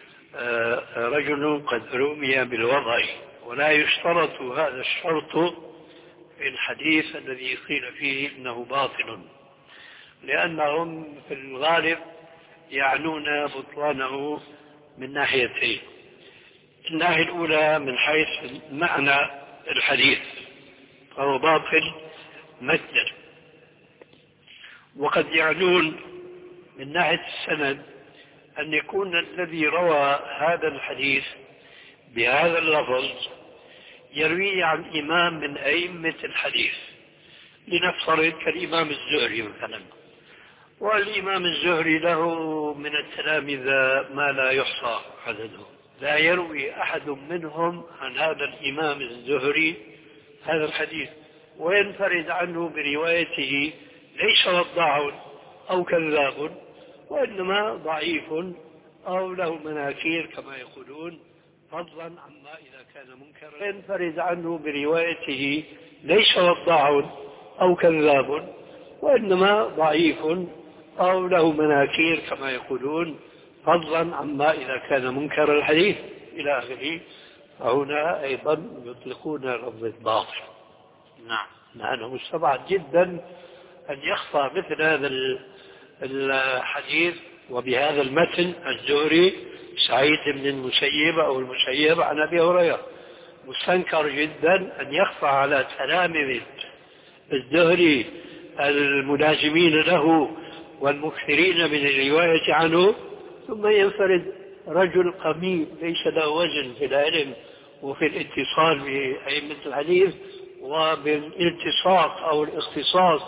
رجل قد رمي بالوضع، ولا يشترط هذا الشرط في الحديث الذي قيل فيه إنه باطل، لأنهم في الغالب يعنون بطلانه من ناحيتين. الناحية الأولى من حيث معنى الحديث فهو باطل متنا، وقد يعنون من ناحية السند أن يكون الذي روى هذا الحديث بهذا اللفظ يروي عن إمام من أئمة الحديث، لنفترض كالإمام الزهري مثلا، والإمام الزهري له من التلامذة ما لا يحصى عدده، لا يروي أحد منهم عن هذا الإمام الزهري هذا الحديث، وينفرد عنه بروايته ليس وضاع أو كذاب، وإنما ضعيف أو له مناكير كما يقولون، فضلا عما إذا كان منكرا. ينفرد عنه بروايته ليس وضاع أو كذاب، وإنما ضعيف أو له مناكير كما يقولون، فضلا عما إذا كان منكر الحديث إلى آخره. فهنا أيضا يطلقون لفظ باطل. نعم. لأنه مستبعد جدا أن يخفى مثل هذا الحديث وبهذا المتن الزهري سعيد بن المسيب أو المسيب عن أبي هريرة. مستنكر جدا أن يخفى على تلامذة الزهري الملازمين له والمكثرين من الرواية عنه، ثم ينفرد رجل قميء ليس له وزن في العلم وفي الاتصال بأئمة الحديث وبالالتصاق أو الاختصاص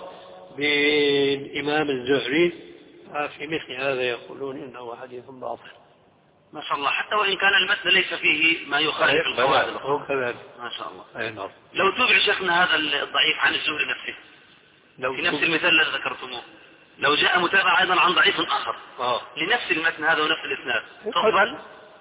بالإمام الزهري، في مثل هذا يقولون إنه حديث باطل. ما شاء الله، حتى وإن كان المتن ليس فيه ما يخالف القواعد الأخرى. ما شاء الله. أي نعم. لو تابع شيخنا هذا الضعيف عن الزهري نفسه لو في نفس المثال الذي ذكرتموه، لو جاء متابع أيضا عن ضعيف آخر آه. لنفس المتن هذا ونفس الإسناد، تقبل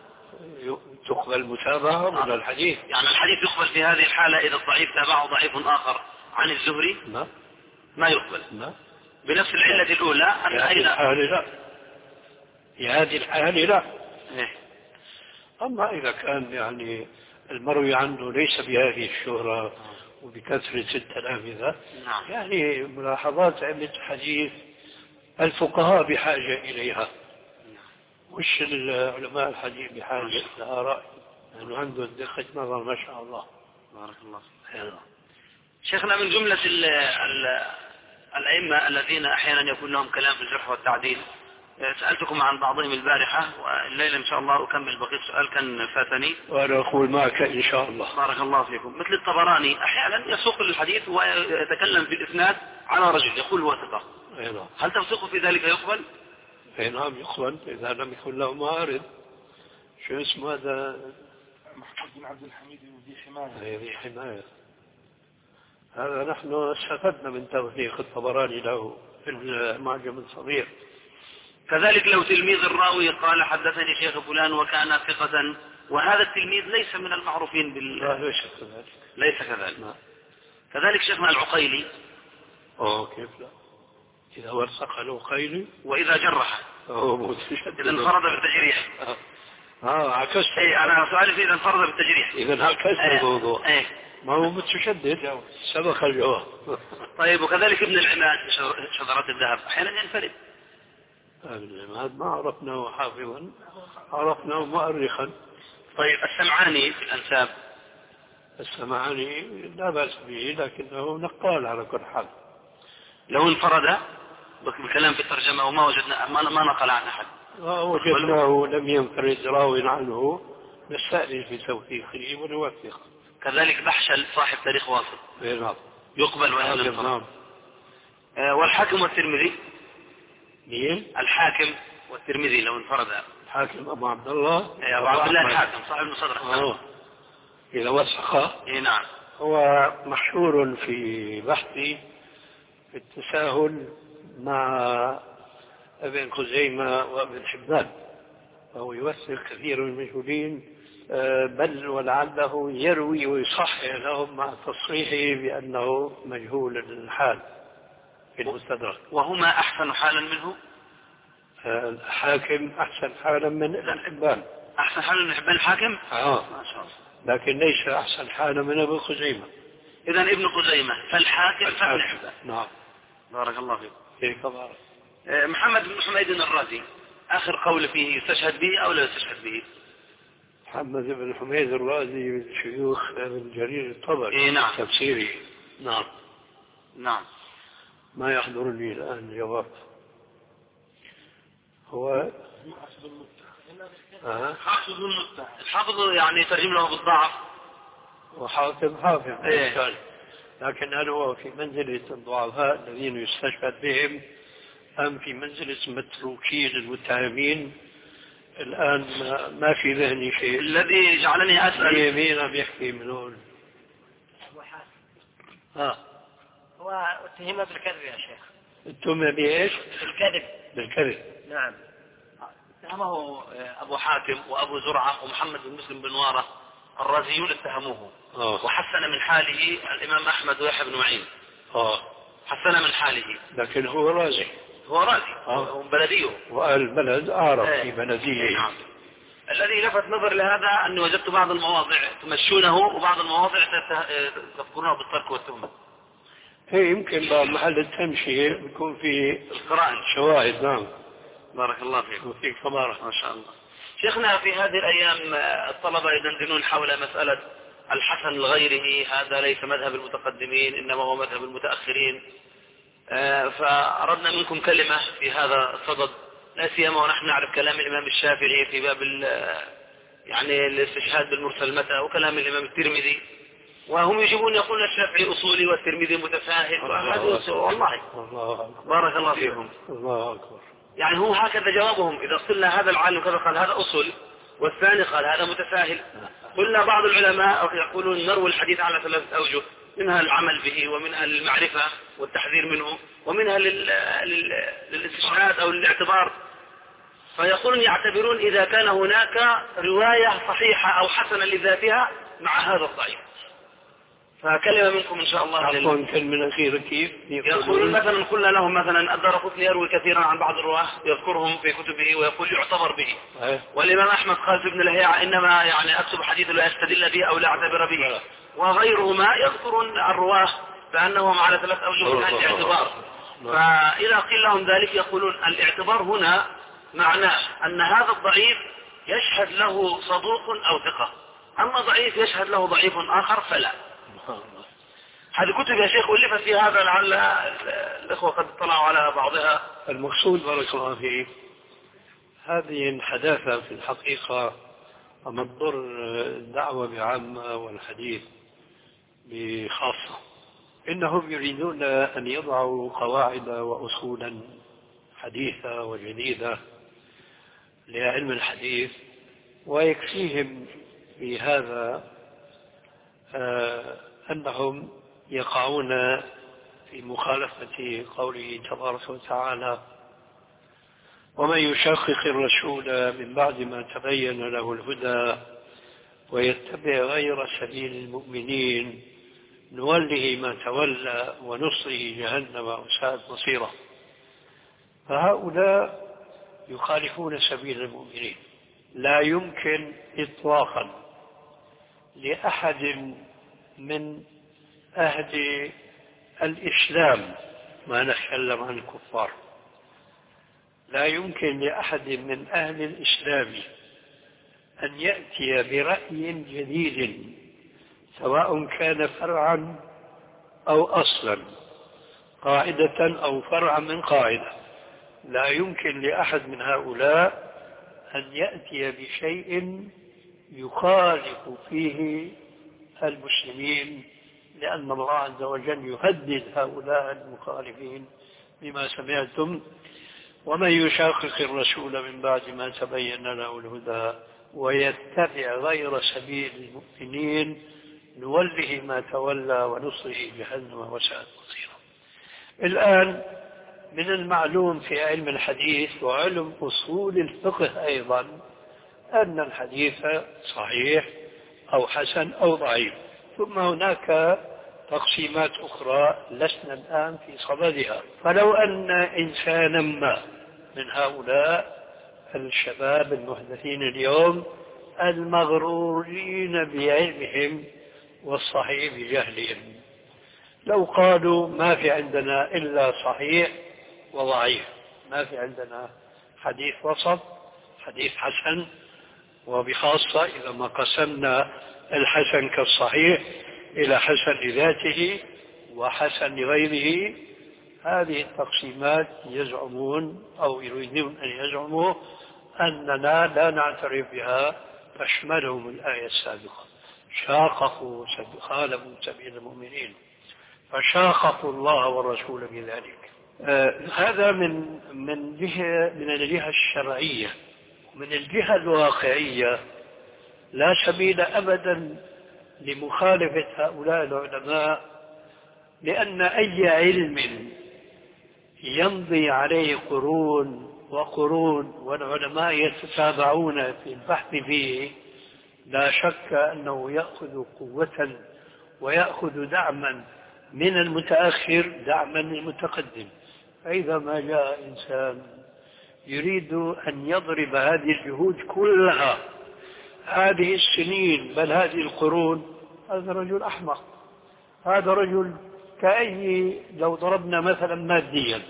تقبل متابعة من الحديث؟ يعني الحديث يقبل في هذه الحالة إذا الضعيف تابعه ضعيف آخر عن الزهري؟ لا ما يقبل. لا. بنفس العلة الأولى أن في هذه الحالة لا، في هذه الحالة لا. إيه؟ أما إذا كان يعني المروي عنه ليس بهذه الشهرة وبكثرة التلامذة، نعم. يعني ملاحظات علم الحديث الفقهاء بحاجة إليها، مش العلماء الحديث بحاجة لها رأي، لأنه يعني عنده دقة نظر ما شاء الله. بارك الله فيك. شيخنا، من جملة ال ال الأئمة الذين أحيانا يكون لهم كلام في الجرح والتعديل، سألتكم عن بعضهم البارحة، والليلة إن شاء الله أكمل بقية سؤال كان فاتني وأنا أقول معك إن شاء الله. بارك الله فيكم. مثل الطبراني أحيانا يسوق الحديث ويتكلم في الإسناد على رجل يقول هو ثقة، هل توثيقه في ذلك يقبل؟ أي نعم يقبل إذا لم يكن له معارض. شو اسمه هذا؟ محمود بن عبد الحميد ذي حماية. ذي حماية هذا نحن استفدنا من توثيق الطبراني له في المعجم الصغير. كذلك لو تلميذ الراوي قال حدثني شيخ فلان وكان ثقة، وهذا التلميذ ليس من المعروفين بال لا ليس كذلك. ليس كذلك. ما. كذلك شيخنا العقيلي. أوه كيف لا؟ إذا وثق العقيلي وإذا جرح أوه إذا انفرد بالتجريح. آه, آه عكست. إيه أنا سؤالي إذا انفرد بالتجريح. إذا عكست أيه. الموضوع. أيه. ما هو متشدد سبق الجواب. طيب، وكذلك ابن العماد شذرات الذهب أحيانا ينفرد. ابن العماد ما عرفناه حافظا، عرفناه مؤرخا. طيب، السمعاني في الأنساب. السمعاني لا بأس به، لكنه نقال على كل حال. لو انفرد بالكلام في الترجمة وما وجدنا ما نقل عن أحد، وجدناه لم ينفرد راو عنه، نستأذن في توثيقه ونوثق. كذلك بحشل صاحب تاريخ واصل. نعم يقبل ولا لا؟ نعم. آه والحاكم والترمذي. مين؟ الحاكم والترمذي لو انفرد. الحاكم أبو عبد الله. أبو عبد الله الحاكم صاحب المصدرك. آه. إذا وثق. إيه نعم. هو مشهور في بحثي في التساهل مع ابن خزيمة وابن حبان، فهو يوثق كثير من المجهولين، بل ولعله يروي ويصحح لهم مع تصريحه بأنه مجهول الحال في المستدرك. وهما أحسن حالا منه؟ الحاكم أحسن حالا من ابن حبان. أحسن حالا من حبان الحاكم؟ آه. ما شاء الله. لكن ليس أحسن حالا من ابن خزيمة. إذن ابن خزيمة فالحاكم فابن حبان. نعم. بارك الله فيك. فيك بارك. محمد بن حميد الرازي آخر قول فيه يستشهد به أو لا يستشهد به؟ محمد بن حميد الرازي من شيوخ ابن جرير الطبري. إيه نعم. تفسيري. نعم. نعم. ما يحضرني الآن جواب. هو حافظ المتهم. الحافظ يعني يترجم له بالضعف، وحافظ حافظ إيه؟ لكن هل هو في منزلة الضعفاء الذين يستشهد بهم أم في منزلة متروكين المتهمين؟ الآن ما, ما في ذهني شيء. الذي جعلني أسأل مين عم يحكي من هون؟ أبو حاتم. ها هو اتهم بالكذب يا شيخ. اتهم بإيش؟ بالكذب. بالكذب. نعم. اتهمه أبو حاتم وأبو زرعة ومحمد بن مسلم بن وارة الرازيون اتهموه. آه. وحسن من حاله الإمام أحمد ويحيى بن معين. آه. حسن من حاله. لكن هو رازي. هو رازي. آه. هو بلديه. والبلد أعرف ايه. في بلديه. نعم. الذي لفت نظر لهذا أني وجدت بعض المواضع تمشونه وبعض المواضع تذكرونه بالترك والتهمة. هي يمكن بعض محل التمشي بيكون في القرائن شواهد. نعم. بارك الله فيك. وفيك ثمارة ما شاء الله. شيخنا في هذه الأيام الطلبة يدندنون حول مسألة الحسن لغيره، هذا ليس مذهب المتقدمين إنما هو مذهب المتأخرين، فأردنا منكم كلمة في هذا الصدد، لا سيما ونحن نعرف كلام الإمام الشافعي في باب يعني الاستشهاد بالمرسل متى، وكلام الإمام الترمذي، وهم يجيبون يقولون الشافعي أصولي والترمذي متفاهل. والله بارك الله فيكم. الله أكبر. يعني هو هكذا جوابهم، إذا قلنا هذا العالم كذا قال هذا أصول، والثاني قال هذا متساهل. قلنا بعض العلماء يقولون نروي الحديث على ثلاثة أوجه، منها العمل به، ومنها للمعرفة والتحذير منه، ومنها للاستشهاد أو للاعتبار. فيقولون يعتبرون إذا كان هناك رواية صحيحة أو حسنة لذاتها مع هذا الضعيف. فكلمة منكم إن شاء الله. عفوا كلمة أخيرة كيف؟ يقولون مثلا قلنا لهم مثلا الدارقطني يروي كثيرا عن بعض الرواة يذكرهم في كتبه ويقول يعتبر به. أه. والإمام أحمد قال في ابن الهيعة إنما يعني أكتب حديث لا يستدل به أو لا أعتبر به. أه. وغيرهما يذكرون الرواة بأنهم على ثلاث أوجه من الاعتبار. فإذا قيل لهم ذلك يقولون الاعتبار هنا معناه أن هذا الضعيف يشهد له صدوق أو ثقة، أما ضعيف يشهد له ضعيف آخر فلا. هذه كتب يا شيخ ألفت في هذا، لعل الإخوة قد اطلعوا على بعضها. المقصود بارك الله فيه هذه الحداثة في الحقيقة ومضر الدعوة بعامة والحديث بخاصة. إنهم يريدون أن يضعوا قواعد وأصولا حديثة وجديدة لعلم الحديث، ويكفيهم في هذا آه أنهم يقعون في مخالفة قوله تبارك وتعالى: ومن يشاقق الرسول من بعد ما تبين له الهدى ويتبع غير سبيل المؤمنين نوله ما تولى ونصره جهنم وساءت مصيره. فهؤلاء يخالفون سبيل المؤمنين. لا يمكن إطلاقا لأحد من أهل الإسلام، ما نتكلم عن الكفار، لا يمكن لأحد من أهل الإسلام أن يأتي برأي جديد سواء كان فرعا أو أصلا، قاعدة أو فرعا من قاعدة. لا يمكن لأحد من هؤلاء أن يأتي بشيء يخالف فيه المسلمين، لأن الله عز وجل يهدد هؤلاء المخالفين بما سمعتم: ومن يشاقق الرسول من بعد ما تبين له الهدى ويتبع غير سبيل المؤمنين نوله ما تولى ونصره جهنم وساءت مصيره. الآن من المعلوم في علم الحديث وعلم أصول الفقه أيضا أن الحديث صحيح أو حسن أو ضعيف، ثم هناك تقسيمات أخرى لسنا الآن في صددها. فلو أن إنسانا ما من هؤلاء الشباب المحدثين اليوم المغرورين بعلمهم والصحيح بجهلهم لو قالوا ما في عندنا إلا صحيح وضعيف، ما في عندنا حديث وسط، حديث حسن، وبخاصة إذا ما قسمنا الحسن كالصحيح إلى حسن لذاته وحسن لغيره، هذه التقسيمات يزعمون أو يريدون أن يزعموا أننا لا نعترف بها، تشملهم الآية السابقة. شاققوا خالفوا سبيل المؤمنين فشاققوا الله والرسول بذلك. آه هذا من من جهة من الجهة الشرعية. من الجهة الواقعية لا سبيل أبدا لمخالفة هؤلاء العلماء، لأن أي علم يمضي عليه قرون وقرون والعلماء يتتابعون في البحث فيه لا شك أنه يأخذ قوة ويأخذ دعما من المتأخر دعما من المتقدم. فإذا ما جاء إنسان يريد أن يضرب هذه الجهود كلها هذه السنين بل هذه القرون، هذا رجل أحمق. هذا رجل كأي لو ضربنا مثلا ماديا،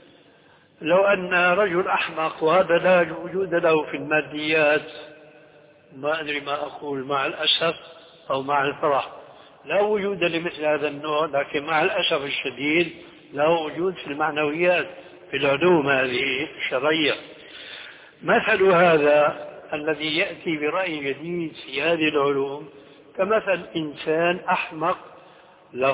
لو أن رجل أحمق وهذا لا وجود له في الماديات، ما أدري ما أقول مع الأسف أو مع الفرح، لا وجود لمثل هذا النوع، لكن مع الأسف الشديد له وجود في المعنويات في العلوم هذه الشرعية. مثل هذا الذي يأتي برأي جديد في هذه العلوم كمثل إنسان أحمق له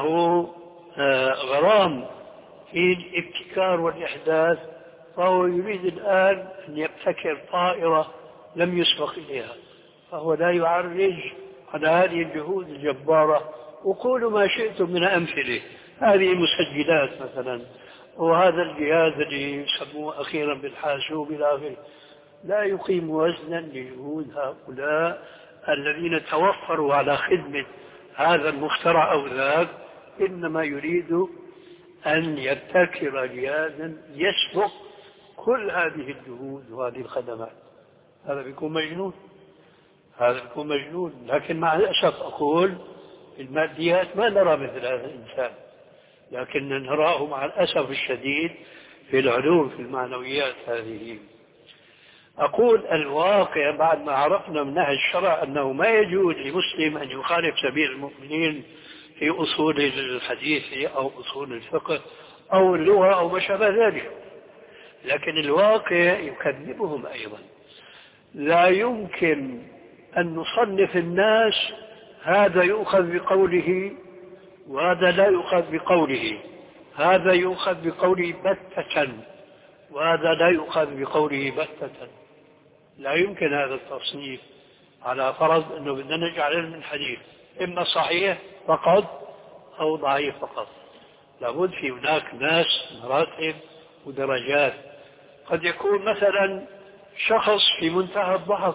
غرام في الابتكار والإحداث، فهو يريد الآن أن يبتكر طائرة لم يسبق إليها، فهو لا يعرج على هذه الجهود الجبارة. وقولوا ما شئتم من أمثله، هذه مسجلات مثلا، وهذا الجهاز اللي يسموه أخيرا بالحاسوب إلى آخره، لا يقيم وزنا لجهود هؤلاء الذين توفروا على خدمة هذا المخترع أو ذاك، إنما يريد أن يبتكر جهازا يسبق كل هذه الجهود وهذه الخدمات. هذا بيكون مجنون، هذا بيكون مجنون. لكن مع الأسف أقول الماديات ما نرى مثل هذا الإنسان، لكن نراه مع الأسف الشديد في العلوم في المعنويات هذه. أقول الواقع بعد ما عرفنا من نهج الشرع أنه ما يجوز لمسلم أن يخالف سبيل المؤمنين في أصول الحديث أو أصول الفقه أو اللغة أو ما شابه ذلك، لكن الواقع يكذبهم أيضا. لا يمكن أن نصنف الناس هذا يؤخذ بقوله وهذا لا يؤخذ بقوله، هذا يؤخذ بقوله بتة وهذا لا يؤخذ بقوله بتة. لا يمكن هذا التصنيف على فرض أنه بدنا نجعل علم الحديث إما صحيح فقط أو ضعيف فقط. لابد في هناك ناس مراتب ودرجات. قد يكون مثلا شخص في منتهى الضعف،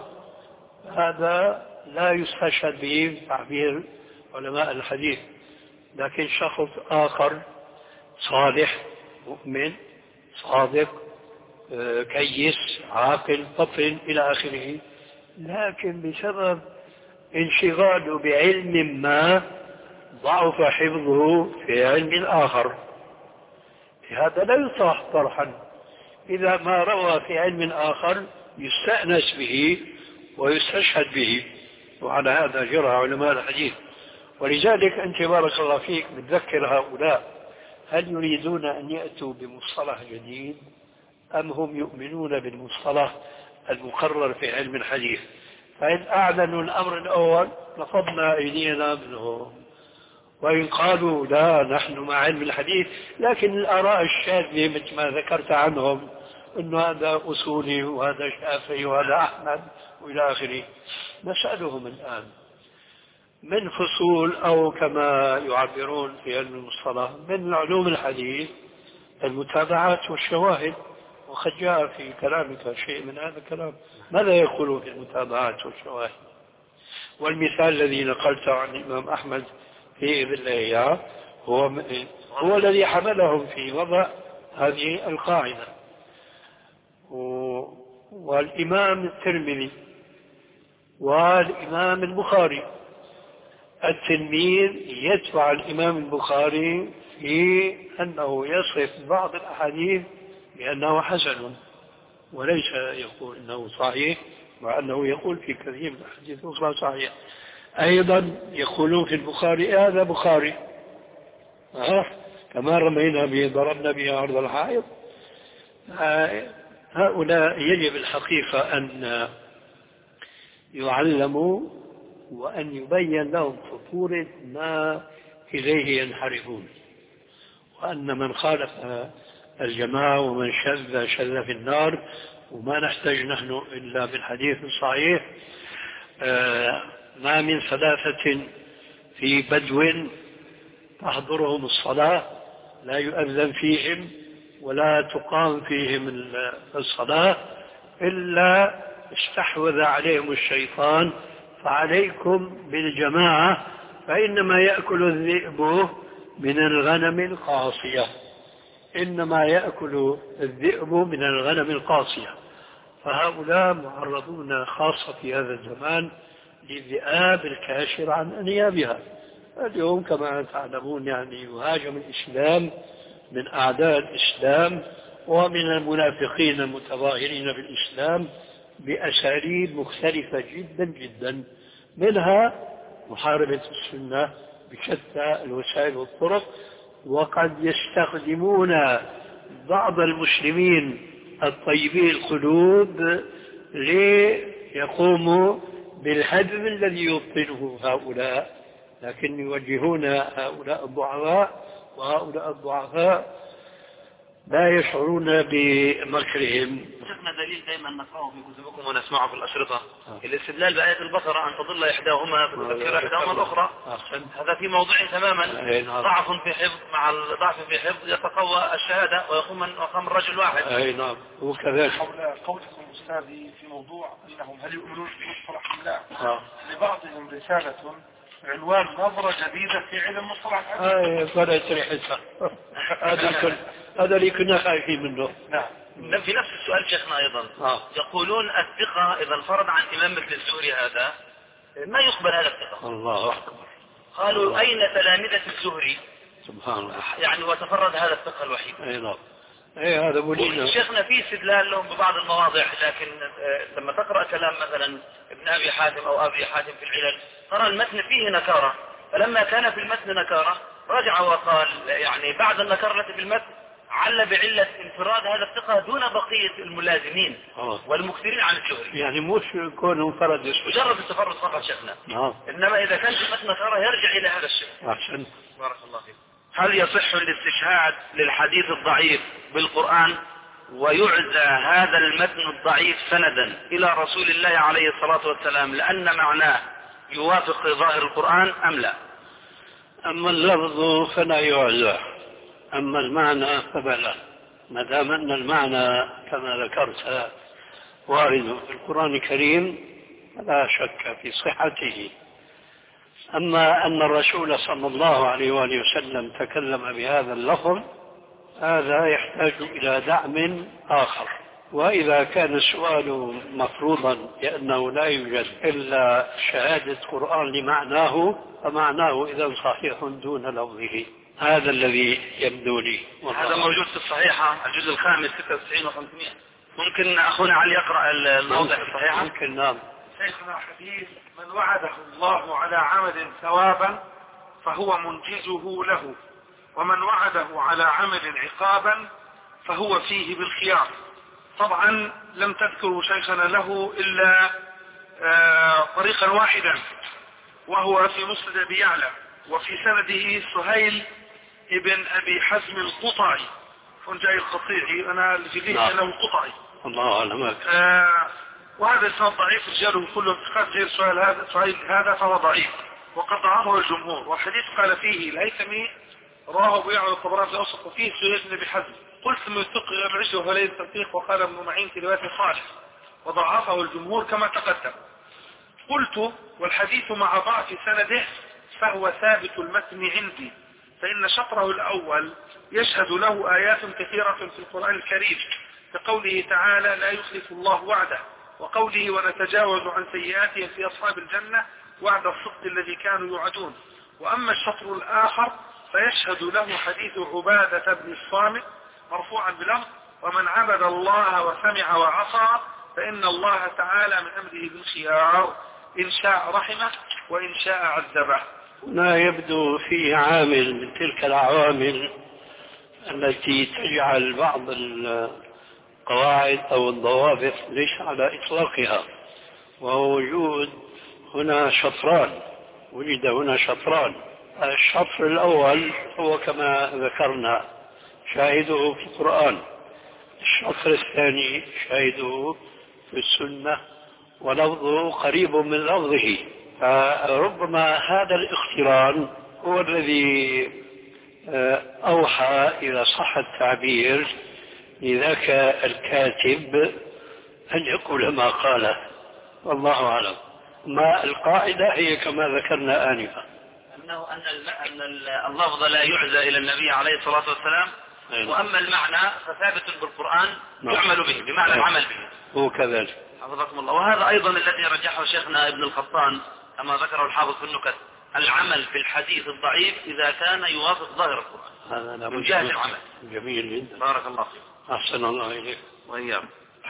هذا لا يستشهد به تعبير علماء الحديث، لكن شخص آخر صالح مؤمن صادق كيس عاقل طفل إلى آخره، لكن بسبب انشغاله بعلم ما ضعف حفظه في علم آخر، هذا لا يطرح طرحا. إذا ما روى في علم آخر يستأنس به ويستشهد به، وعلى هذا جرى علماء الحديث. ولذلك أنت بارك الله فيك بتذكر هؤلاء، هل يريدون أن يأتوا بمصطلح جديد أم هم يؤمنون بالمصطلح المقرر في علم الحديث؟ فإن أعلنوا الأمر الأول نفضنا أيدينا منهم، وإن قالوا لا نحن مع علم الحديث لكن الآراء الشاذة مثل ما ذكرت عنهم أنه هذا أصولي وهذا شافعي وهذا أحمد وإلى آخره، نسألهم الآن من فصول أو كما يعبرون في علم المصطلح من علوم الحديث المتابعات والشواهد. وقد جاء في كلامك شيء من هذا الكلام، ماذا يقولون في المتابعات والشواهد؟ والمثال الذي نقلته عن الإمام أحمد في ذي الأيام هو هو الذي حملهم في وضع هذه القاعدة. والإمام الترمذي والإمام البخاري، التلميذ يتبع الإمام البخاري في أنه يصف بعض الأحاديث بأنه حسن وليس يقول أنه صحيح، مع أنه يقول في كثير من الأحاديث الأخرى صحيح. أيضا يقولون في البخاري هذا بخاري، كما رمينا به ضربنا به عرض الحائط. هؤلاء يجب الحقيقة أن يعلموا وأن يبين لهم خطورة ما إليه ينحرفون، وأن من خالف الجماعة ومن شذ شذ في النار، وما نحتاج نحن إلا بالحديث الصحيح ما من ثلاثة في بدو تحضرهم الصلاة لا يؤذن فيهم ولا تقام فيهم الصلاة إلا استحوذ عليهم الشيطان، فعليكم بالجماعة فإنما يأكل الذئب من الغنم القاصية، إنما يأكل الذئب من الغنم القاصية. فهؤلاء معرضون خاصة في هذا الزمان للذئاب الكاشر عن أنيابها. اليوم كما تعلمون يعني يهاجم الإسلام من أعداء الإسلام ومن المنافقين المتظاهرين بالإسلام بأساليب مختلفة جدا جدا، منها محاربة السنة بشتى الوسائل والطرق، وقد يستخدمون بعض المسلمين الطيبين القلوب ليقوموا بالهدم الذي يبطنه هؤلاء، لكن يوجهون هؤلاء الضعفاء، وهؤلاء الضعفاء لا يشعرون بمكرهم. شفنا دليل دائما نقرأه في كتبكم ونسمعه في الأشرطة آه. الاستدلال بآية البقرة أن تضل إحداهما فتذكر إحداهما الأخرى. أحسن. هذا في موضع تماما. ضعف في حفظ مع الضعف في حفظ يتقوى الشهادة ويقوم من أقام الرجل واحد. أي نعم وكذلك. حول قولكم أستاذي في موضوع أنهم هل يؤمنون بمصطلح لا آه. لبعضهم رسالة عنوان نظرة جديدة في علم مصطلح الحديث. آه فلا تريحها. هذا هذا اللي كنا خايفين منه. نعم. في نفس السؤال شيخنا أيضا آه. يقولون الثقة إذا انفرد عن إمام مثل الزهري هذا ما يقبل هذا الثقة. الله أكبر. قالوا الله. أين تلامذة الزهري؟ سبحان الله. يعني وتفرد هذا الثقة الوحيد. أي نعم. أي هذا بولينا. شيخنا في استدلال لهم ببعض المواضع، لكن لما تقرأ كلام مثلا ابن أبي حاتم أو أبي حاتم في العلل ترى المتن فيه نكارة، فلما كان في المتن نكارة رجع وقال يعني بعد النكارة التي في المتن عل بعلة انفراد هذا الثقة دون بقية الملازمين أوه. والمكثرين عن الجهري. يعني مش كونه انفرد مجرد التفرد فقط شيخنا. آه. إنما إذا كان في المتن نكارة يرجع إلى هذا الشيء. أحسن. بارك الله فيك. هل يصح الاستشهاد للحديث الضعيف بالقرآن ويعزى هذا المتن الضعيف سندا إلى رسول الله عليه الصلاة والسلام لأن معناه يوافق ظاهر القرآن أم لا؟ أما اللفظ فلا يعزى، أما المعنى فبلا، ما دام أن المعنى كما ذكرت وارد في القرآن الكريم فلا شك في صحته. أما أن الرسول صلى الله عليه وآله وسلم تكلم بهذا اللفظ هذا يحتاج إلى دعم آخر. وإذا كان السؤال مفروضا لأنه لا يوجد إلا شهادة قرآن لمعناه فمعناه إذا صحيح دون لفظه، هذا الذي يبدو لي. هذا موجود في الصحيحة الجزء الخامس ستة وتسعين وخمسمائة. ممكن أخونا علي يقرأ الموضع الصحيحة؟ ممكن نعم. شيخنا حديث من وعده الله على عمل ثوابا فهو منجزه له، ومن وعده على عمل عقابا فهو فيه بالخيار. طبعا لم تذكروا شيخنا له إلا آه طريقا واحدا وهو في مسند أبي يعلى وفي سنده سهيل ابن أبي حزم القطعي فنجاي القطيعي أنا الجديد له القطعي الله أعلم. آه وهذا الإسناد ضعيف رجاله كلهم ثقات غير سؤال هذا سؤال هذا فهو ضعيف وقد ضعفه الجمهور. والحديث قال فيه الهيثمي رواه أبو يعلى الطبراني في الأوسط وفيه سهيل بن أبي حزم. قلت من الثقة العشر وليس التوثيق وقال ابن معين في رواية صالح وضعفه الجمهور كما تقدم. قلت والحديث مع ضعف سنده فهو ثابت المتن عندي، فإن شطره الأول يشهد له آيات كثيرة في القرآن الكريم كقوله تعالى لا يخلف الله وعده، وقوله ونتجاوز عن سيئاتهم في أصحاب الجنة وعد الصدق الذي كانوا يوعدون. وأما الشطر الآخر فيشهد له حديث عبادة بن الصامت مرفوعا بلفظ ومن عبد الله وسمع وعصى فإن الله تعالى من أمره بالخيار إن شاء رحمه وإن شاء عذبه. هنا يبدو فيه عامل من تلك العوامل التي تجعل بعض القواعد أو الضوابط ليس على إطلاقها، وهو وجود هنا شطران، وجد هنا شطران. الشطر الأول هو كما ذكرنا شاهده في القرآن، الشطر الثاني شاهده في السنة ولفظه قريب من لفظه. فربما هذا الاقتران هو الذي أوحى إذا صح التعبير لذاك الكاتب أن يقول ما قاله، والله أعلم. ما القاعدة هي كما ذكرنا آنفا، أنه أن أن اللفظ لا يعزى إلى النبي عليه الصلاة والسلام، وأما المعنى فثابت بالقرآن يعمل به بمعنى العمل به. هو كذلك حفظكم الله. وهذا أيضا الذي رجحه شيخنا ابن القطان كما ذكره الحافظ في النكت، العمل في الحديث الضعيف إذا كان يوافق ظاهر القرآن، هذا من جهة العمل. جميل جدا، بارك الله فيك. أحسن الله إليك وإياكم.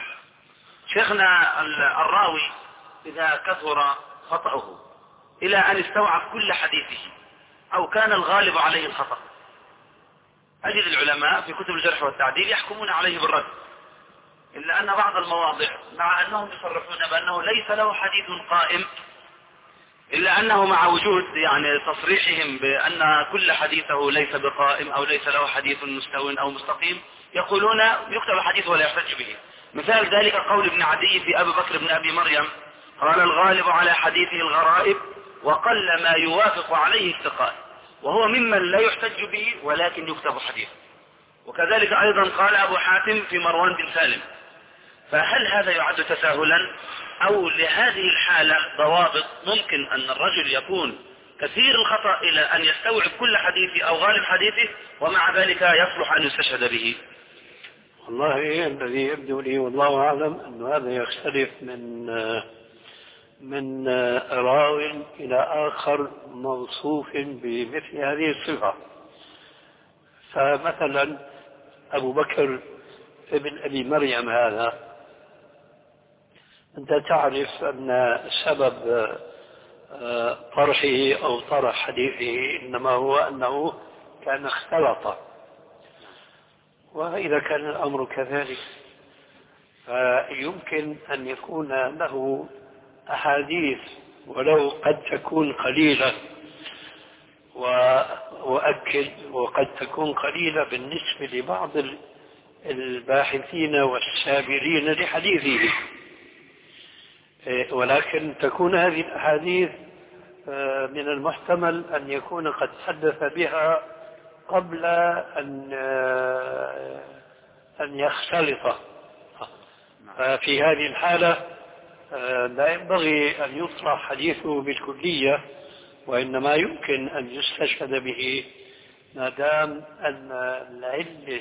شيخنا الراوي إذا كثر خطأه إلى أن استوعب كل حديثه أو كان الغالب عليه الخطأ، أجد العلماء في كتب الجرح والتعديل يحكمون عليه بالرد، إلا أن بعض المواضع مع أنهم يصرحون بأنه ليس له حديث قائم، إلا أنه مع وجود يعني تصريحهم بأن كل حديثه ليس بقائم أو ليس له حديث مستو أو مستقيم، يقولون يكتب حديث ولا يحتج به. مثال ذلك قول ابن عدي في أبي بكر بن أبي مريم، قال الغالب على حديثه الغرائب وقل ما يوافق عليه الثقات، وهو ممن لا يحتج به ولكن يكتب حديث. وكذلك أيضا قال أبو حاتم في مروان بن سالم. فهل هذا يعد تساهلا أو لهذه الحالة ضوابط ممكن أن الرجل يكون كثير الخطأ إلى أن يستوعب كل حديثه أو غالب حديثه ومع ذلك يصلح أن يستشهد به؟ والله الذي يبدو لي والله أعلم أن هذا يختلف من من راو إلى آخر موصوف بمثل هذه الصفة. فمثلا أبو بكر ابن أبي مريم هذا أنت تعرف أن سبب طرحه أو طرح حديثه إنما هو أنه كان اختلط، وإذا كان الأمر كذلك فيمكن أن يكون له أحاديث ولو قد تكون قليلة، وأؤكد وقد تكون قليلة بالنسبة لبعض الباحثين والسابرين لحديثه، ولكن تكون هذه الأحاديث من المحتمل أن يكون قد حدث بها قبل أن أن يختلط. في هذه الحالة لا ينبغي أن يطرح حديثه بالكلية، وإنما يمكن أن يستشهد به ما دام أن العلة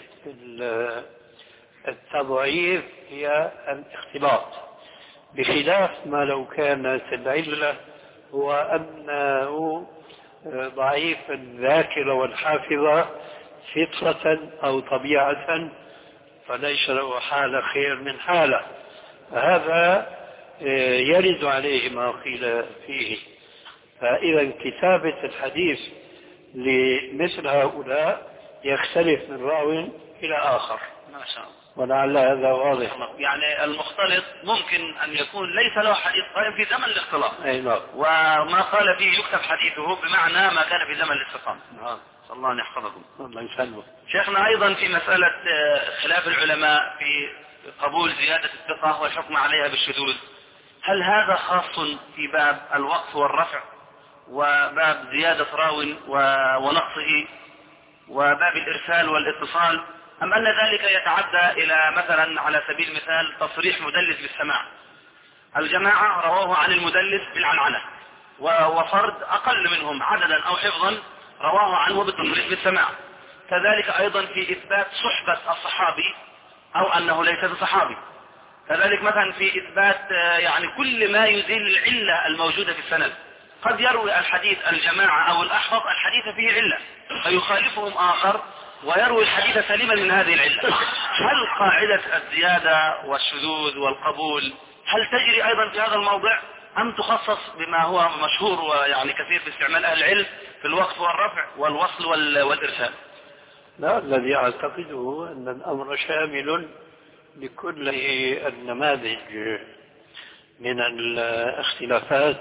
التضعيف هي الاختلاط، بخلاف ما لو كانت العلة هو أنه ضعيف الذاكرة والحافظة فطرة أو طبيعة، فليس له حالة خير من حالة، فهذا يرد عليه ما قيل فيه. فإذا كتابة الحديث لمثل هؤلاء يختلف من راو إلى آخر. ما شاء الله. ولعل هذا واضح. يعني المختلط ممكن أن يكون ليس له حديث قائم في زمن الاختلاط، أي نعم، وما قال فيه يكتب حديثه بمعنى ما كان في زمن الاستقامة. نعم. صلى الله أن يحفظكم. الله يسلمك. شيخنا أيضا في مسألة خلاف العلماء في قبول زيادة الثقة والحكم عليها بالشذوذ، هل هذا خاص في باب الوقف والرفع وباب زيادة راو ونقصه وباب الإرسال والاتصال، أم أن ذلك يتعدى إلى مثلا على سبيل المثال تصريح مدلس بالسماع؟ الجماعة رواه عن المدلس بالعنعنة، وفرد أقل منهم عددا أو حفظا رواه عنه بالتصريح بالسماع. كذلك أيضا في إثبات صحبة الصحابي أو أنه ليس بصحابي. كذلك مثلا في إثبات يعني كل ما يزيل العلة الموجودة في السند. قد يروي الحديث الجماعة أو الأحفظ الحديث فيه علة فيخالفهم آخر ويروي الحديث سليما من هذه العلة. هل قاعدة الزيادة والشذوذ والقبول هل تجري أيضا في هذا الموضع أم تخصص بما هو مشهور ويعني كثير في استعمال أهل العلم في الوقف والرفع والوصل والإرسال؟ لا، الذي أعتقده أن الأمر شامل لكل النماذج من الاختلافات،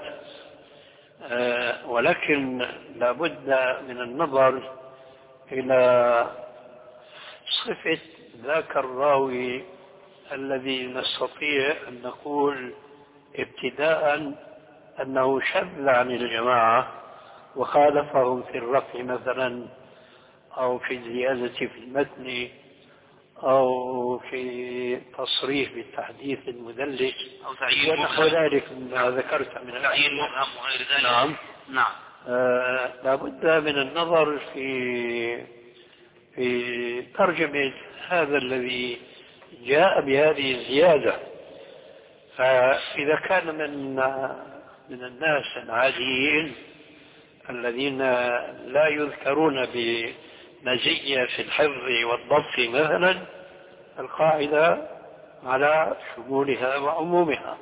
ولكن لابد من النظر إلى صفة ذاك الراوي الذي نستطيع أن نقول ابتداء أنه شذ عن الجماعة وخالفهم في الرفع مثلا، أو في الزيادة في المتن، أو في تصريح بالتحديث المدلس أو تعيين ونحو ذلك مما ذكرت من تعيين مبهم وغير ذلك. نعم نعم. آه لابد من النظر في في ترجمة هذا الذي جاء بهذه الزيادة. فإذا كان من من الناس العاديين الذين لا يذكرون بمزية في الحفظ والضبط مثلا، القاعدة على شمولها وعمومها،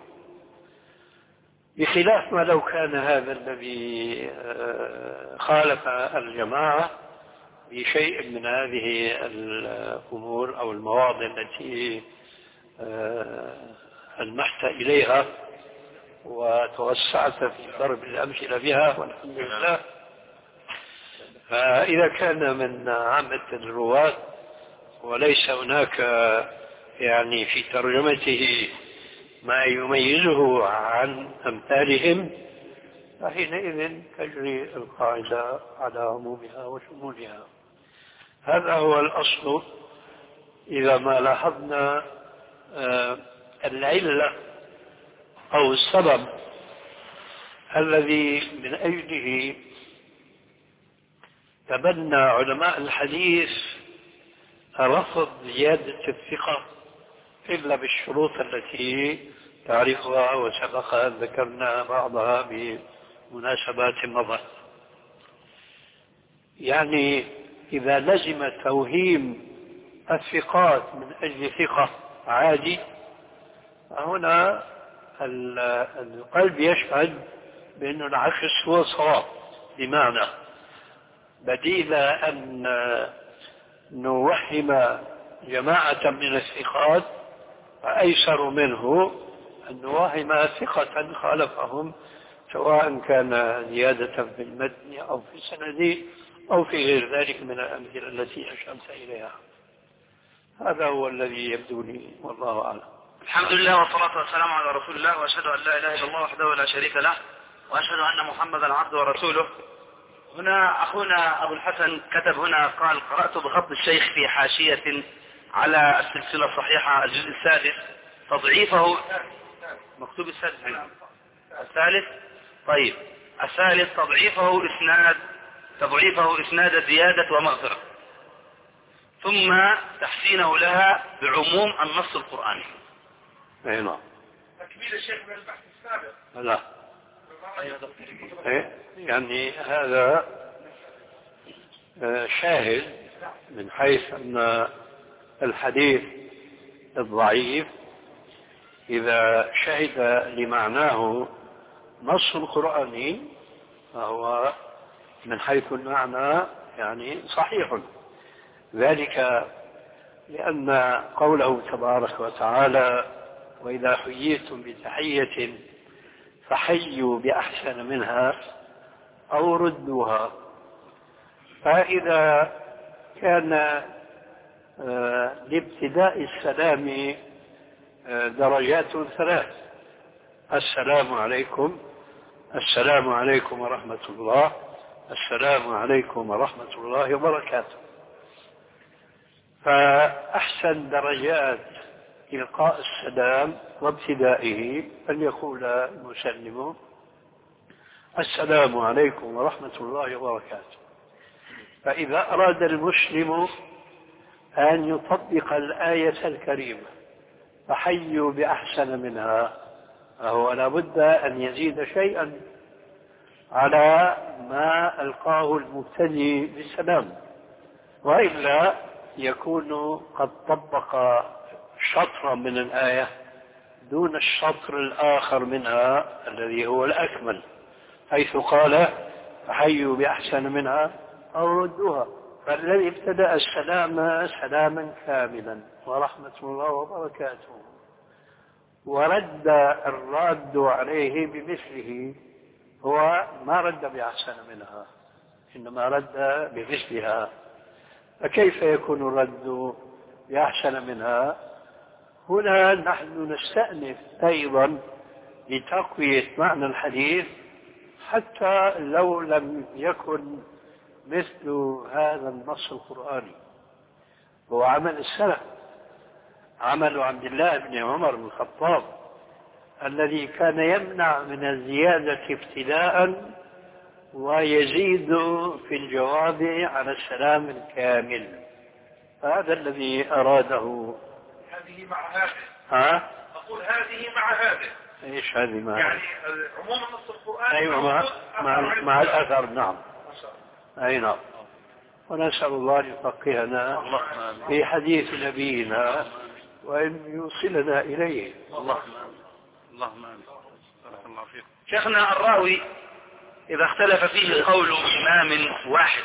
بخلاف ما لو كان هذا الذي خالف الجماعة بشيء من هذه الأمور أو المواضع التي ألمحت إليها وتوسعت في ضرب الأمثلة بها والحمد لله. فإذا كان من عامة الرواة وليس هناك يعني في ترجمته ما يميزه عن أمثالهم، فحينئذ تجري القاعدة على عمومها وشمولها. هذا هو الأصل. إذا ما لاحظنا العلة أو السبب الذي من أجله تبنى علماء الحديث رفض زيادة الثقة إلا بالشروط التي تعرفها وسبق أن ذكرنا بعضها بمناسبات مضت. يعني إذا لزم توهيم الثقات من أجل ثقة عادي، هنا القلب يشهد بأن العكس هو صواب، بمعنى بديل أن نوهم جماعة من الثقات فأيسر منه أن نوهم ثقة خالفهم، سواء كان زيادة في المتن أو في السند أو في غير ذلك من الأمثلة التي أشرت إليها. هذا هو الذي يبدو لي، والله أعلم. الحمد لله والصلاة والسلام على رسول الله، وأشهد أن لا إله إلا الله وحده لا شريك له، وأشهد أن محمدا عبده ورسوله. هنا أخونا أبو الحسن كتب هنا قال: قرأت بخط الشيخ في حاشية على السلسلة الصحيحة الجزء السادس تضعيفه. مكتوب السادس الثالث. طيب الثالث تضعيفه إسناد تضعيفه إسناد زيادة ومغفرة، ثم تحسينه لها بعموم النص القرآني. أي نعم. تكميل الشيخ من البحث السابق. لا. إيه؟ يعني هذا شاهد من حيث أن الحديث الضعيف إذا شهد لمعناه نص قرآني فهو من حيث المعنى يعني صحيح. ذلك لأن قوله تبارك وتعالى: وإذا حييتم بتحية فحيوا بأحسن منها أو ردوها. فإذا كان لابتداء السلام درجات ثلاث: السلام عليكم، السلام عليكم ورحمة الله، السلام عليكم ورحمة الله وبركاته. فأحسن درجات إلقاء السلام وابتدائه أن يقول المسلم: السلام عليكم ورحمة الله وبركاته. فإذا أراد المسلم أن يطبق الآية الكريمة فحيوا بأحسن منها، فهو لابد أن يزيد شيئا على ما ألقاه المبتدئ بالسلام، وإلا يكون قد طبق شطرا من الآية دون الشطر الآخر منها الذي هو الأكمل، حيث قال: فحيوا بأحسن منها أو ردوها. فالذي ابتدأ السلام سلاما كاملا ورحمة الله وبركاته، ورد الراد عليه بمثله، هو ما رد بأحسن منها إنما رد بمثلها، فكيف يكون الرد بأحسن منها؟ هنا نحن نستأنف أيضا لتقوية معنى الحديث، حتى لو لم يكن مثل هذا النص القرآني. هو عمل السلف، عمل عبد الله بن عمر بن الخطاب الذي كان يمنع من الزيادة ابتداء ويزيد في الجواب على السلام الكامل. هذا الذي أراده. هذه مع هذه. ها؟ أقول هذه مع هذه. إيش هذه مع؟ يعني عموم النص القرآني. أيوة مع مع, مع الأثر. نعم. أي نعم. ونسأل الله أن يفقهنا في حديث نبينا وأن يوصلنا إليه. اللهم اللهم بارك الله فيك. شيخنا الراوي إذا اختلف فيه قول إمام واحد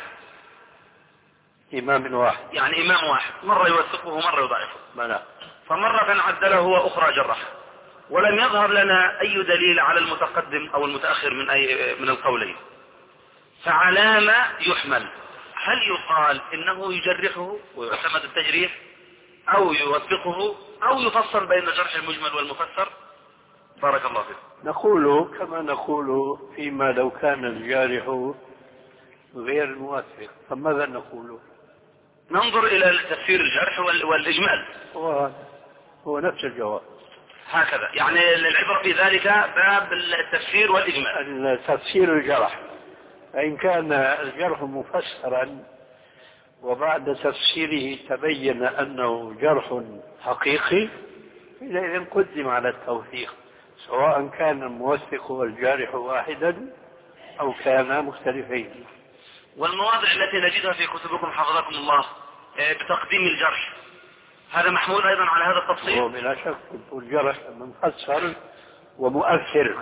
إمام واحد يعني إمام واحد مرة يوثقه ومرة يضعفه، منع. فمرة عدله وأخرى جرحه، ولم يظهر لنا أي دليل على المتقدم أو المتأخر من أي من القولين، فعلى ما يحمل؟ هل يقال إنه يجرحه ويعتمد التجريح، أو يوثقه، أو يفصل بين الجرح المجمل والمفسر؟ بارك الله فيك. نقول كما نقول فيما لو كان الجارح غير الموثق، فماذا نقول؟ ننظر إلى تفسير الجرح والإجمال. هو هو نفس الجواب. هكذا يعني العبرة في ذلك باب التفسير والإجمال. تفسير الجرح، فإن كان الجرح مفسرا وبعد تفسيره تبين أنه جرح حقيقي، إذا قدم على التوثيق، سواء كان الموثق والجارح واحدا أو كان مختلفين. والمواضع التي نجدها في كتبكم حفظكم الله بتقديم الجرح، هذا محمول أيضا على هذا التفصيل؟ هو بلا شك الجرح مفسر ومؤثر،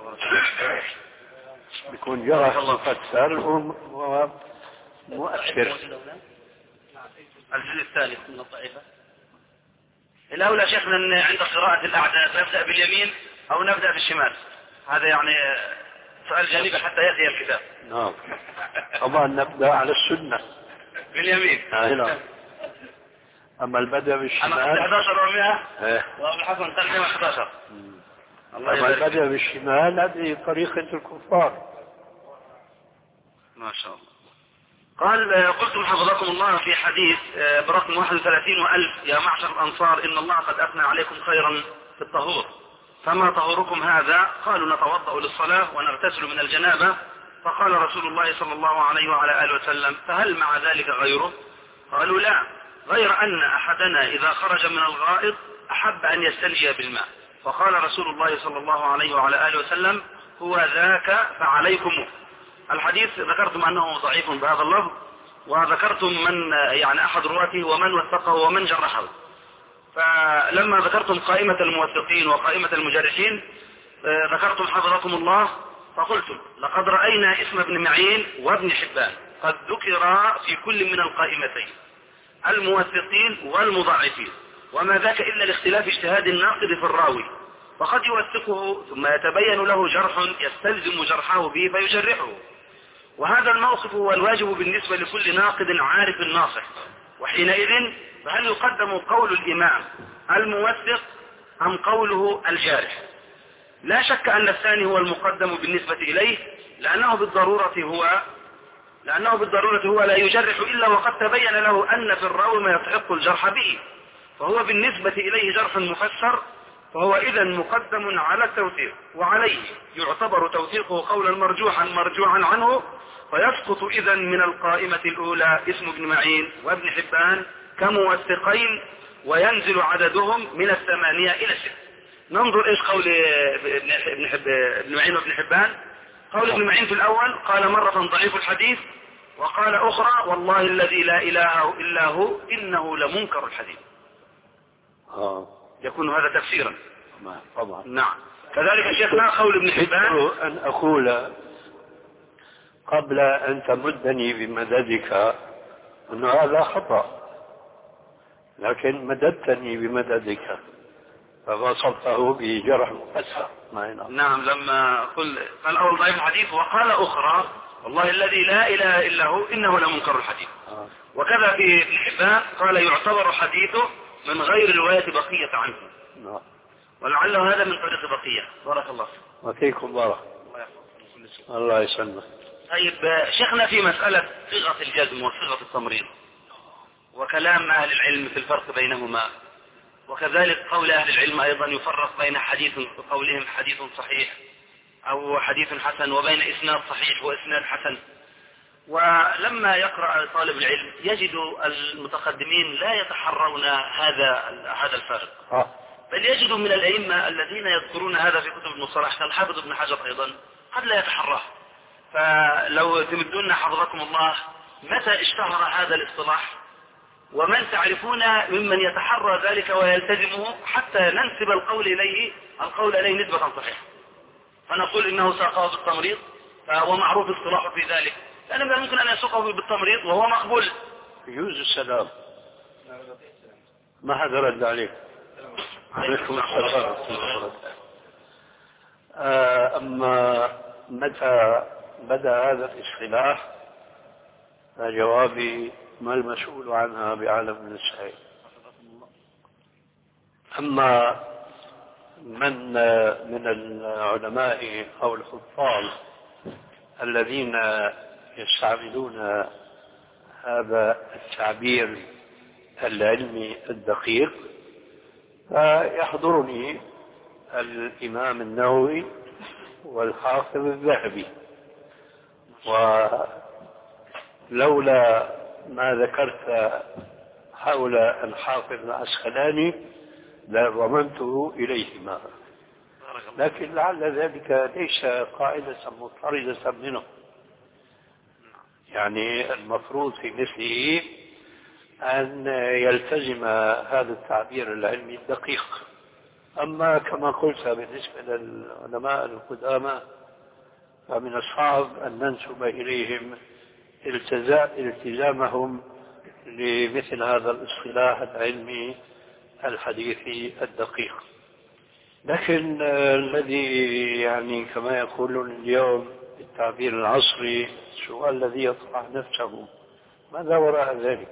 بيكون جرح مفسر ومؤثر. الجزء الثالث من الطائفة. الأولى شيخنا عند قراءة الأعداد نبدأ باليمين أو نبدأ بالشمال؟ هذا يعني سؤال جانبي حتى يأتي الكتاب. نعم طبعا نبدأ على السنة باليمين. نعم. أما البدء بالشمال أنا أحد عشر ومئة وأبو الحسن تقدم أحد عشر. أما البدء بالشمال هذه طريقة الكفار. ما شاء الله. قال قلتم حفظكم الله في حديث برقم واحد وثلاثين وألف: يا معشر الأنصار إن الله قد أثنى عليكم خيرا في الطهور، فما طهوركم هذا؟ قالوا نتوضأ للصلاة ونغتسل من الجنابة. فقال رسول الله صلى الله عليه وعلى آله وسلم: فهل مع ذلك غيره؟ قالوا لا، غير أن أحدنا إذا خرج من الغائط أحب أن يستنجي بالماء. فقال رسول الله صلى الله عليه وعلى آله وسلم: هو ذاك فعليكم. الحديث ذكرتم أنه ضعيف بهذا اللفظ، وذكرتم من يعني أحد رواته ومن وثقه ومن جرحه، فلما ذكرتم قائمة الموثقين وقائمة المجرحين ذكرتم حفظكم الله فقلتم: لقد رأينا اسم ابن معين وابن حبان قد ذكر في كل من القائمتين، الموثقين والمضاعفين، وما ذاك إلا لاختلاف اجتهاد الناقد في الراوي، فقد يوثقه ثم يتبين له جرح يستلزم جرحه به فيجرحه. وهذا الموقف هو الواجب بالنسبة لكل ناقد عارف ناصح. وحينئذ فهل يقدم قول الإمام الموثق أم قوله الجارح؟ لا شك أن الثاني هو المقدم بالنسبة إليه، لأنه بالضرورة هو لأنه بالضرورة هو لا يجرح إلا وقد تبين له أن في الراوي ما يستحق الجرح به، فهو بالنسبة إليه جرح مفسر، فهو إذا مقدم على التوثيق، وعليه يعتبر توثيقه قولا مرجوحا مرجوعا عنه، فيسقط إذا من القائمة الأولى اسم ابن معين وابن حبان كموثقين، وينزل عددهم من الثمانية إلى الست. ننظر إيش قول ابن, حب... ابن معين وابن حبان. قول ابن معين في الأول قال مرة ضعيف الحديث، وقال أخرى والله الذي لا إله إلا هو إنه لمنكر الحديث. آه. يكون هذا تفسيرا طبعا. نعم. كذلك شيخنا قول ابن حبان أن أقول قبل أن تمدني بمددك أنه هذا خطأ، لكن مددتني بمددك فوصفته بجرح مفسر. نعم، لما قل قال أول ضعيف الحديث وقال أخرى والله الذي لا إله إلا هو إنه لمنكر الحديث. آه. وكذا في الحبان قال يعتبر حديثه من غير رواية بقية عنه. آه. ولعله هذا من طريق بقية. بارك الله فيك. وفيكم بارك الله يسلمك. طيب شيخنا، في مسألة صيغة الجزم وصيغة التمريض وكلام أهل العلم في الفرق بينهما، وكذلك قول أهل العلم أيضا يفرق بين حديث بقولهم حديث صحيح أو حديث حسن وبين إسناد صحيح وإسناد حسن. ولما يقرأ طالب العلم يجد المتقدمين لا يتحرون هذا هذا الفرق، بل يجد من الأئمة الذين يذكرون هذا في كتب المصطلح كالحافظ ابن حجر أيضا قد لا يتحراه. فلو تمدون حفظكم الله متى اشتهر هذا الاصطلاح ومن تعرفون ممن يتحرى ذلك ويلتزمه حتى ننسب القول إليه القول إليه نسبة صحيحة، فنقول إنه ساقه بالتمريض فهو معروف اصطلاحه في ذلك، لأنه من الممكن أن يسوقه بالتمريض وهو مقبول. يجوز السلام. ما حدا رد عليك. عليكم السلام. أما متى بدأ هذا الاصطلاح فجوابي ما المسؤول عنها بعالم من السعي. أما من من العلماء أو الحفاظ الذين يستعملون هذا التعبير العلمي الدقيق فيحضرني الإمام النووي والحافظ الذهبي، ولولا ما ذكرت حول الحافظ العسقلاني لضمنته إليهما، لكن لعل ذلك ليس قاعدة مضطردة منه، يعني المفروض في مثله أن يلتزم هذا التعبير العلمي الدقيق. أما كما قلت بالنسبة للعلماء القدامى فمن الصعب أن ننسب إليهم التزامهم لمثل هذا الاصطلاح العلمي الحديثي الدقيق. لكن الذي يعني كما يقولون اليوم بالتعبير العصري السؤال الذي يطرح نفسه ماذا وراء ذلك؟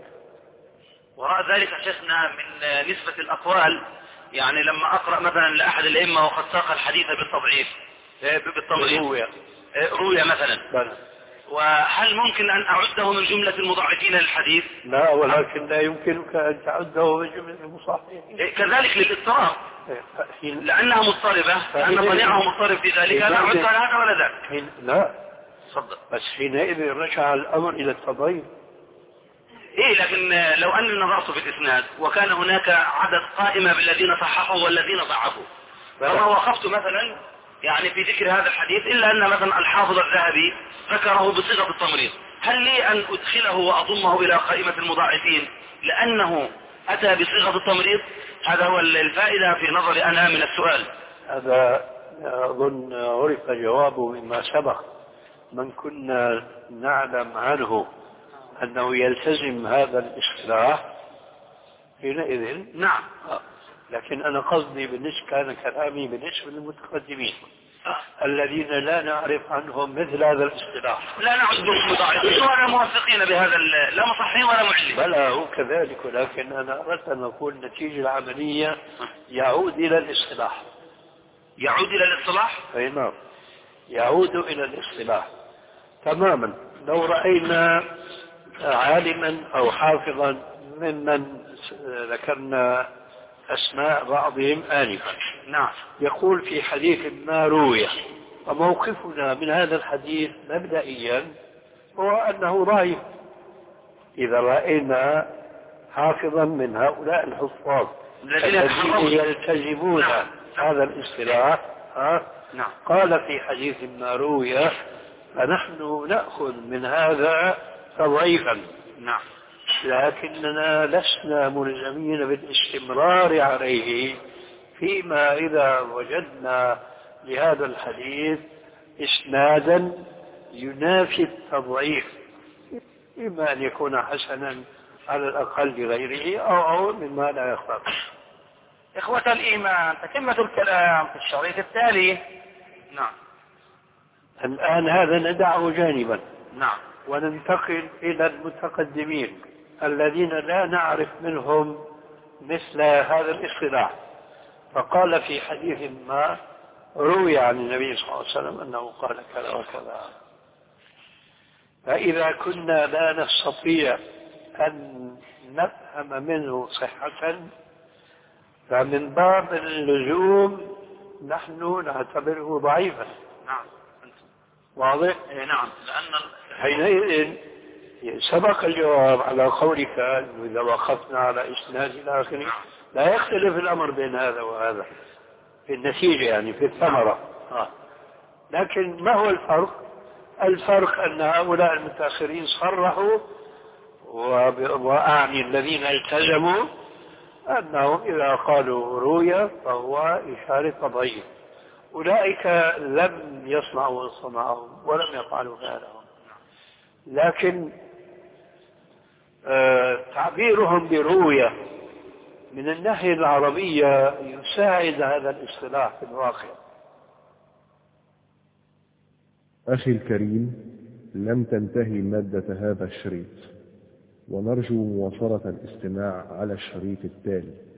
وراء ذلك شيخنا من نسبة الأقوال، يعني لما أقرأ مثلا لأحد الأئمة وقد ساق الحديث بالتضعيف بالتمريض روية روية مثلا بل. وهل ممكن أن أعده من جملة المضاعفين للحديث؟ لا، ولكن لا يمكنك أن تعده من جملة المصححين. كذلك للاضطراب لأنها مضطربة، لأن صنيعه مضطرب في ذلك لا أعد هذا ولا ذاك. لا صدق. بس حينئذ رجع الأمر إلى التضعيف. إيه، لكن لو أني نظرت في الإسناد وكان هناك عدد قائمة بالذين صححوا والذين ضعفوا فما وقفت مثلا يعني في ذكر هذا الحديث إلا أن مثلا الحافظ الذهبي ذكره بصيغة التمريض، هل لي أن أدخله وأضمه إلى قائمة المضاعفين لأنه أتى بصيغة التمريض؟ هذا هو الفائدة في نظري أنا من السؤال. هذا أظن عرف جوابه مما سبق. من كنا نعلم عنه أنه يلتزم هذا الاصطلاح حينئذ نعم. لكن أنا قصدي بالنسبة كان كلامي بالنسبة للمتقدمين أه. الذين لا نعرف عنهم مثل هذا الاصطلاح، لا نعدهم مضاعفين ولا موثقين بهذا، لا مصححين ولا معلمين. بلى هو كذلك، ولكن أنا أردت أن أقول النتيجة العملية يعود إلى الاصطلاح. يعود إلى الاصطلاح؟ أي نعم، يعود إلى الاصطلاح تماما. لو رأينا عالما أو حافظا ممن ذكرنا أسماء بعضهم آنفا نعم يقول في حديث ما روي، وموقفنا من هذا الحديث مبدئيا هو أنه ضعيف. إذا رأينا حافظا من هؤلاء الحفاظ الذين يلتزمون نعم. هذا الاصطلاح نعم. قال في حديث ما روي فنحن نأخذ من هذا تضعيفا نعم، لكننا لسنا ملزمين بالاستمرار عليه فيما إذا وجدنا لهذا الحديث إسنادا ينافي التضعيف. إما أن يكون حسنا على الأقل لغيره أو أو مما لا يخفى. إخوة الإيمان، تتمة الكلام في الشريط التالي. نعم. الآن هذا ندعه جانبا. نعم. وننتقل إلى المتقدمين الذين لا نعرف منهم مثل هذا الاصطلاح. فقال في حديث ما روي عن النبي صلى الله عليه وسلم أنه قال كذا وكذا. فإذا كنا لا نستطيع أن نفهم منه صحة فمن باب اللزوم نحن نعتبره ضعيفا. نعم. واضح؟ إيه نعم. لأن حينئذ سبق الجواب على قولك إذا وقفنا على إسناد إلى آخره لا يختلف الأمر بين هذا وهذا في النتيجة، يعني في الثمرة. آه. لكن ما هو الفرق؟ الفرق أن هؤلاء المتأخرين صرحوا، وأعني الذين التزموا، أنهم إذا قالوا روية فهو إشارة ضعيف. أولئك لم يصنعوا صنعهم ولم يفعلوا فعلهم، لكن آه تعبيرهم برؤية من الناحية العربية يساعد هذا الاصطلاح في الواقع. أخي الكريم، لم تنتهي مادة هذا الشريط، ونرجو مواصلة الاستماع على الشريط التالي.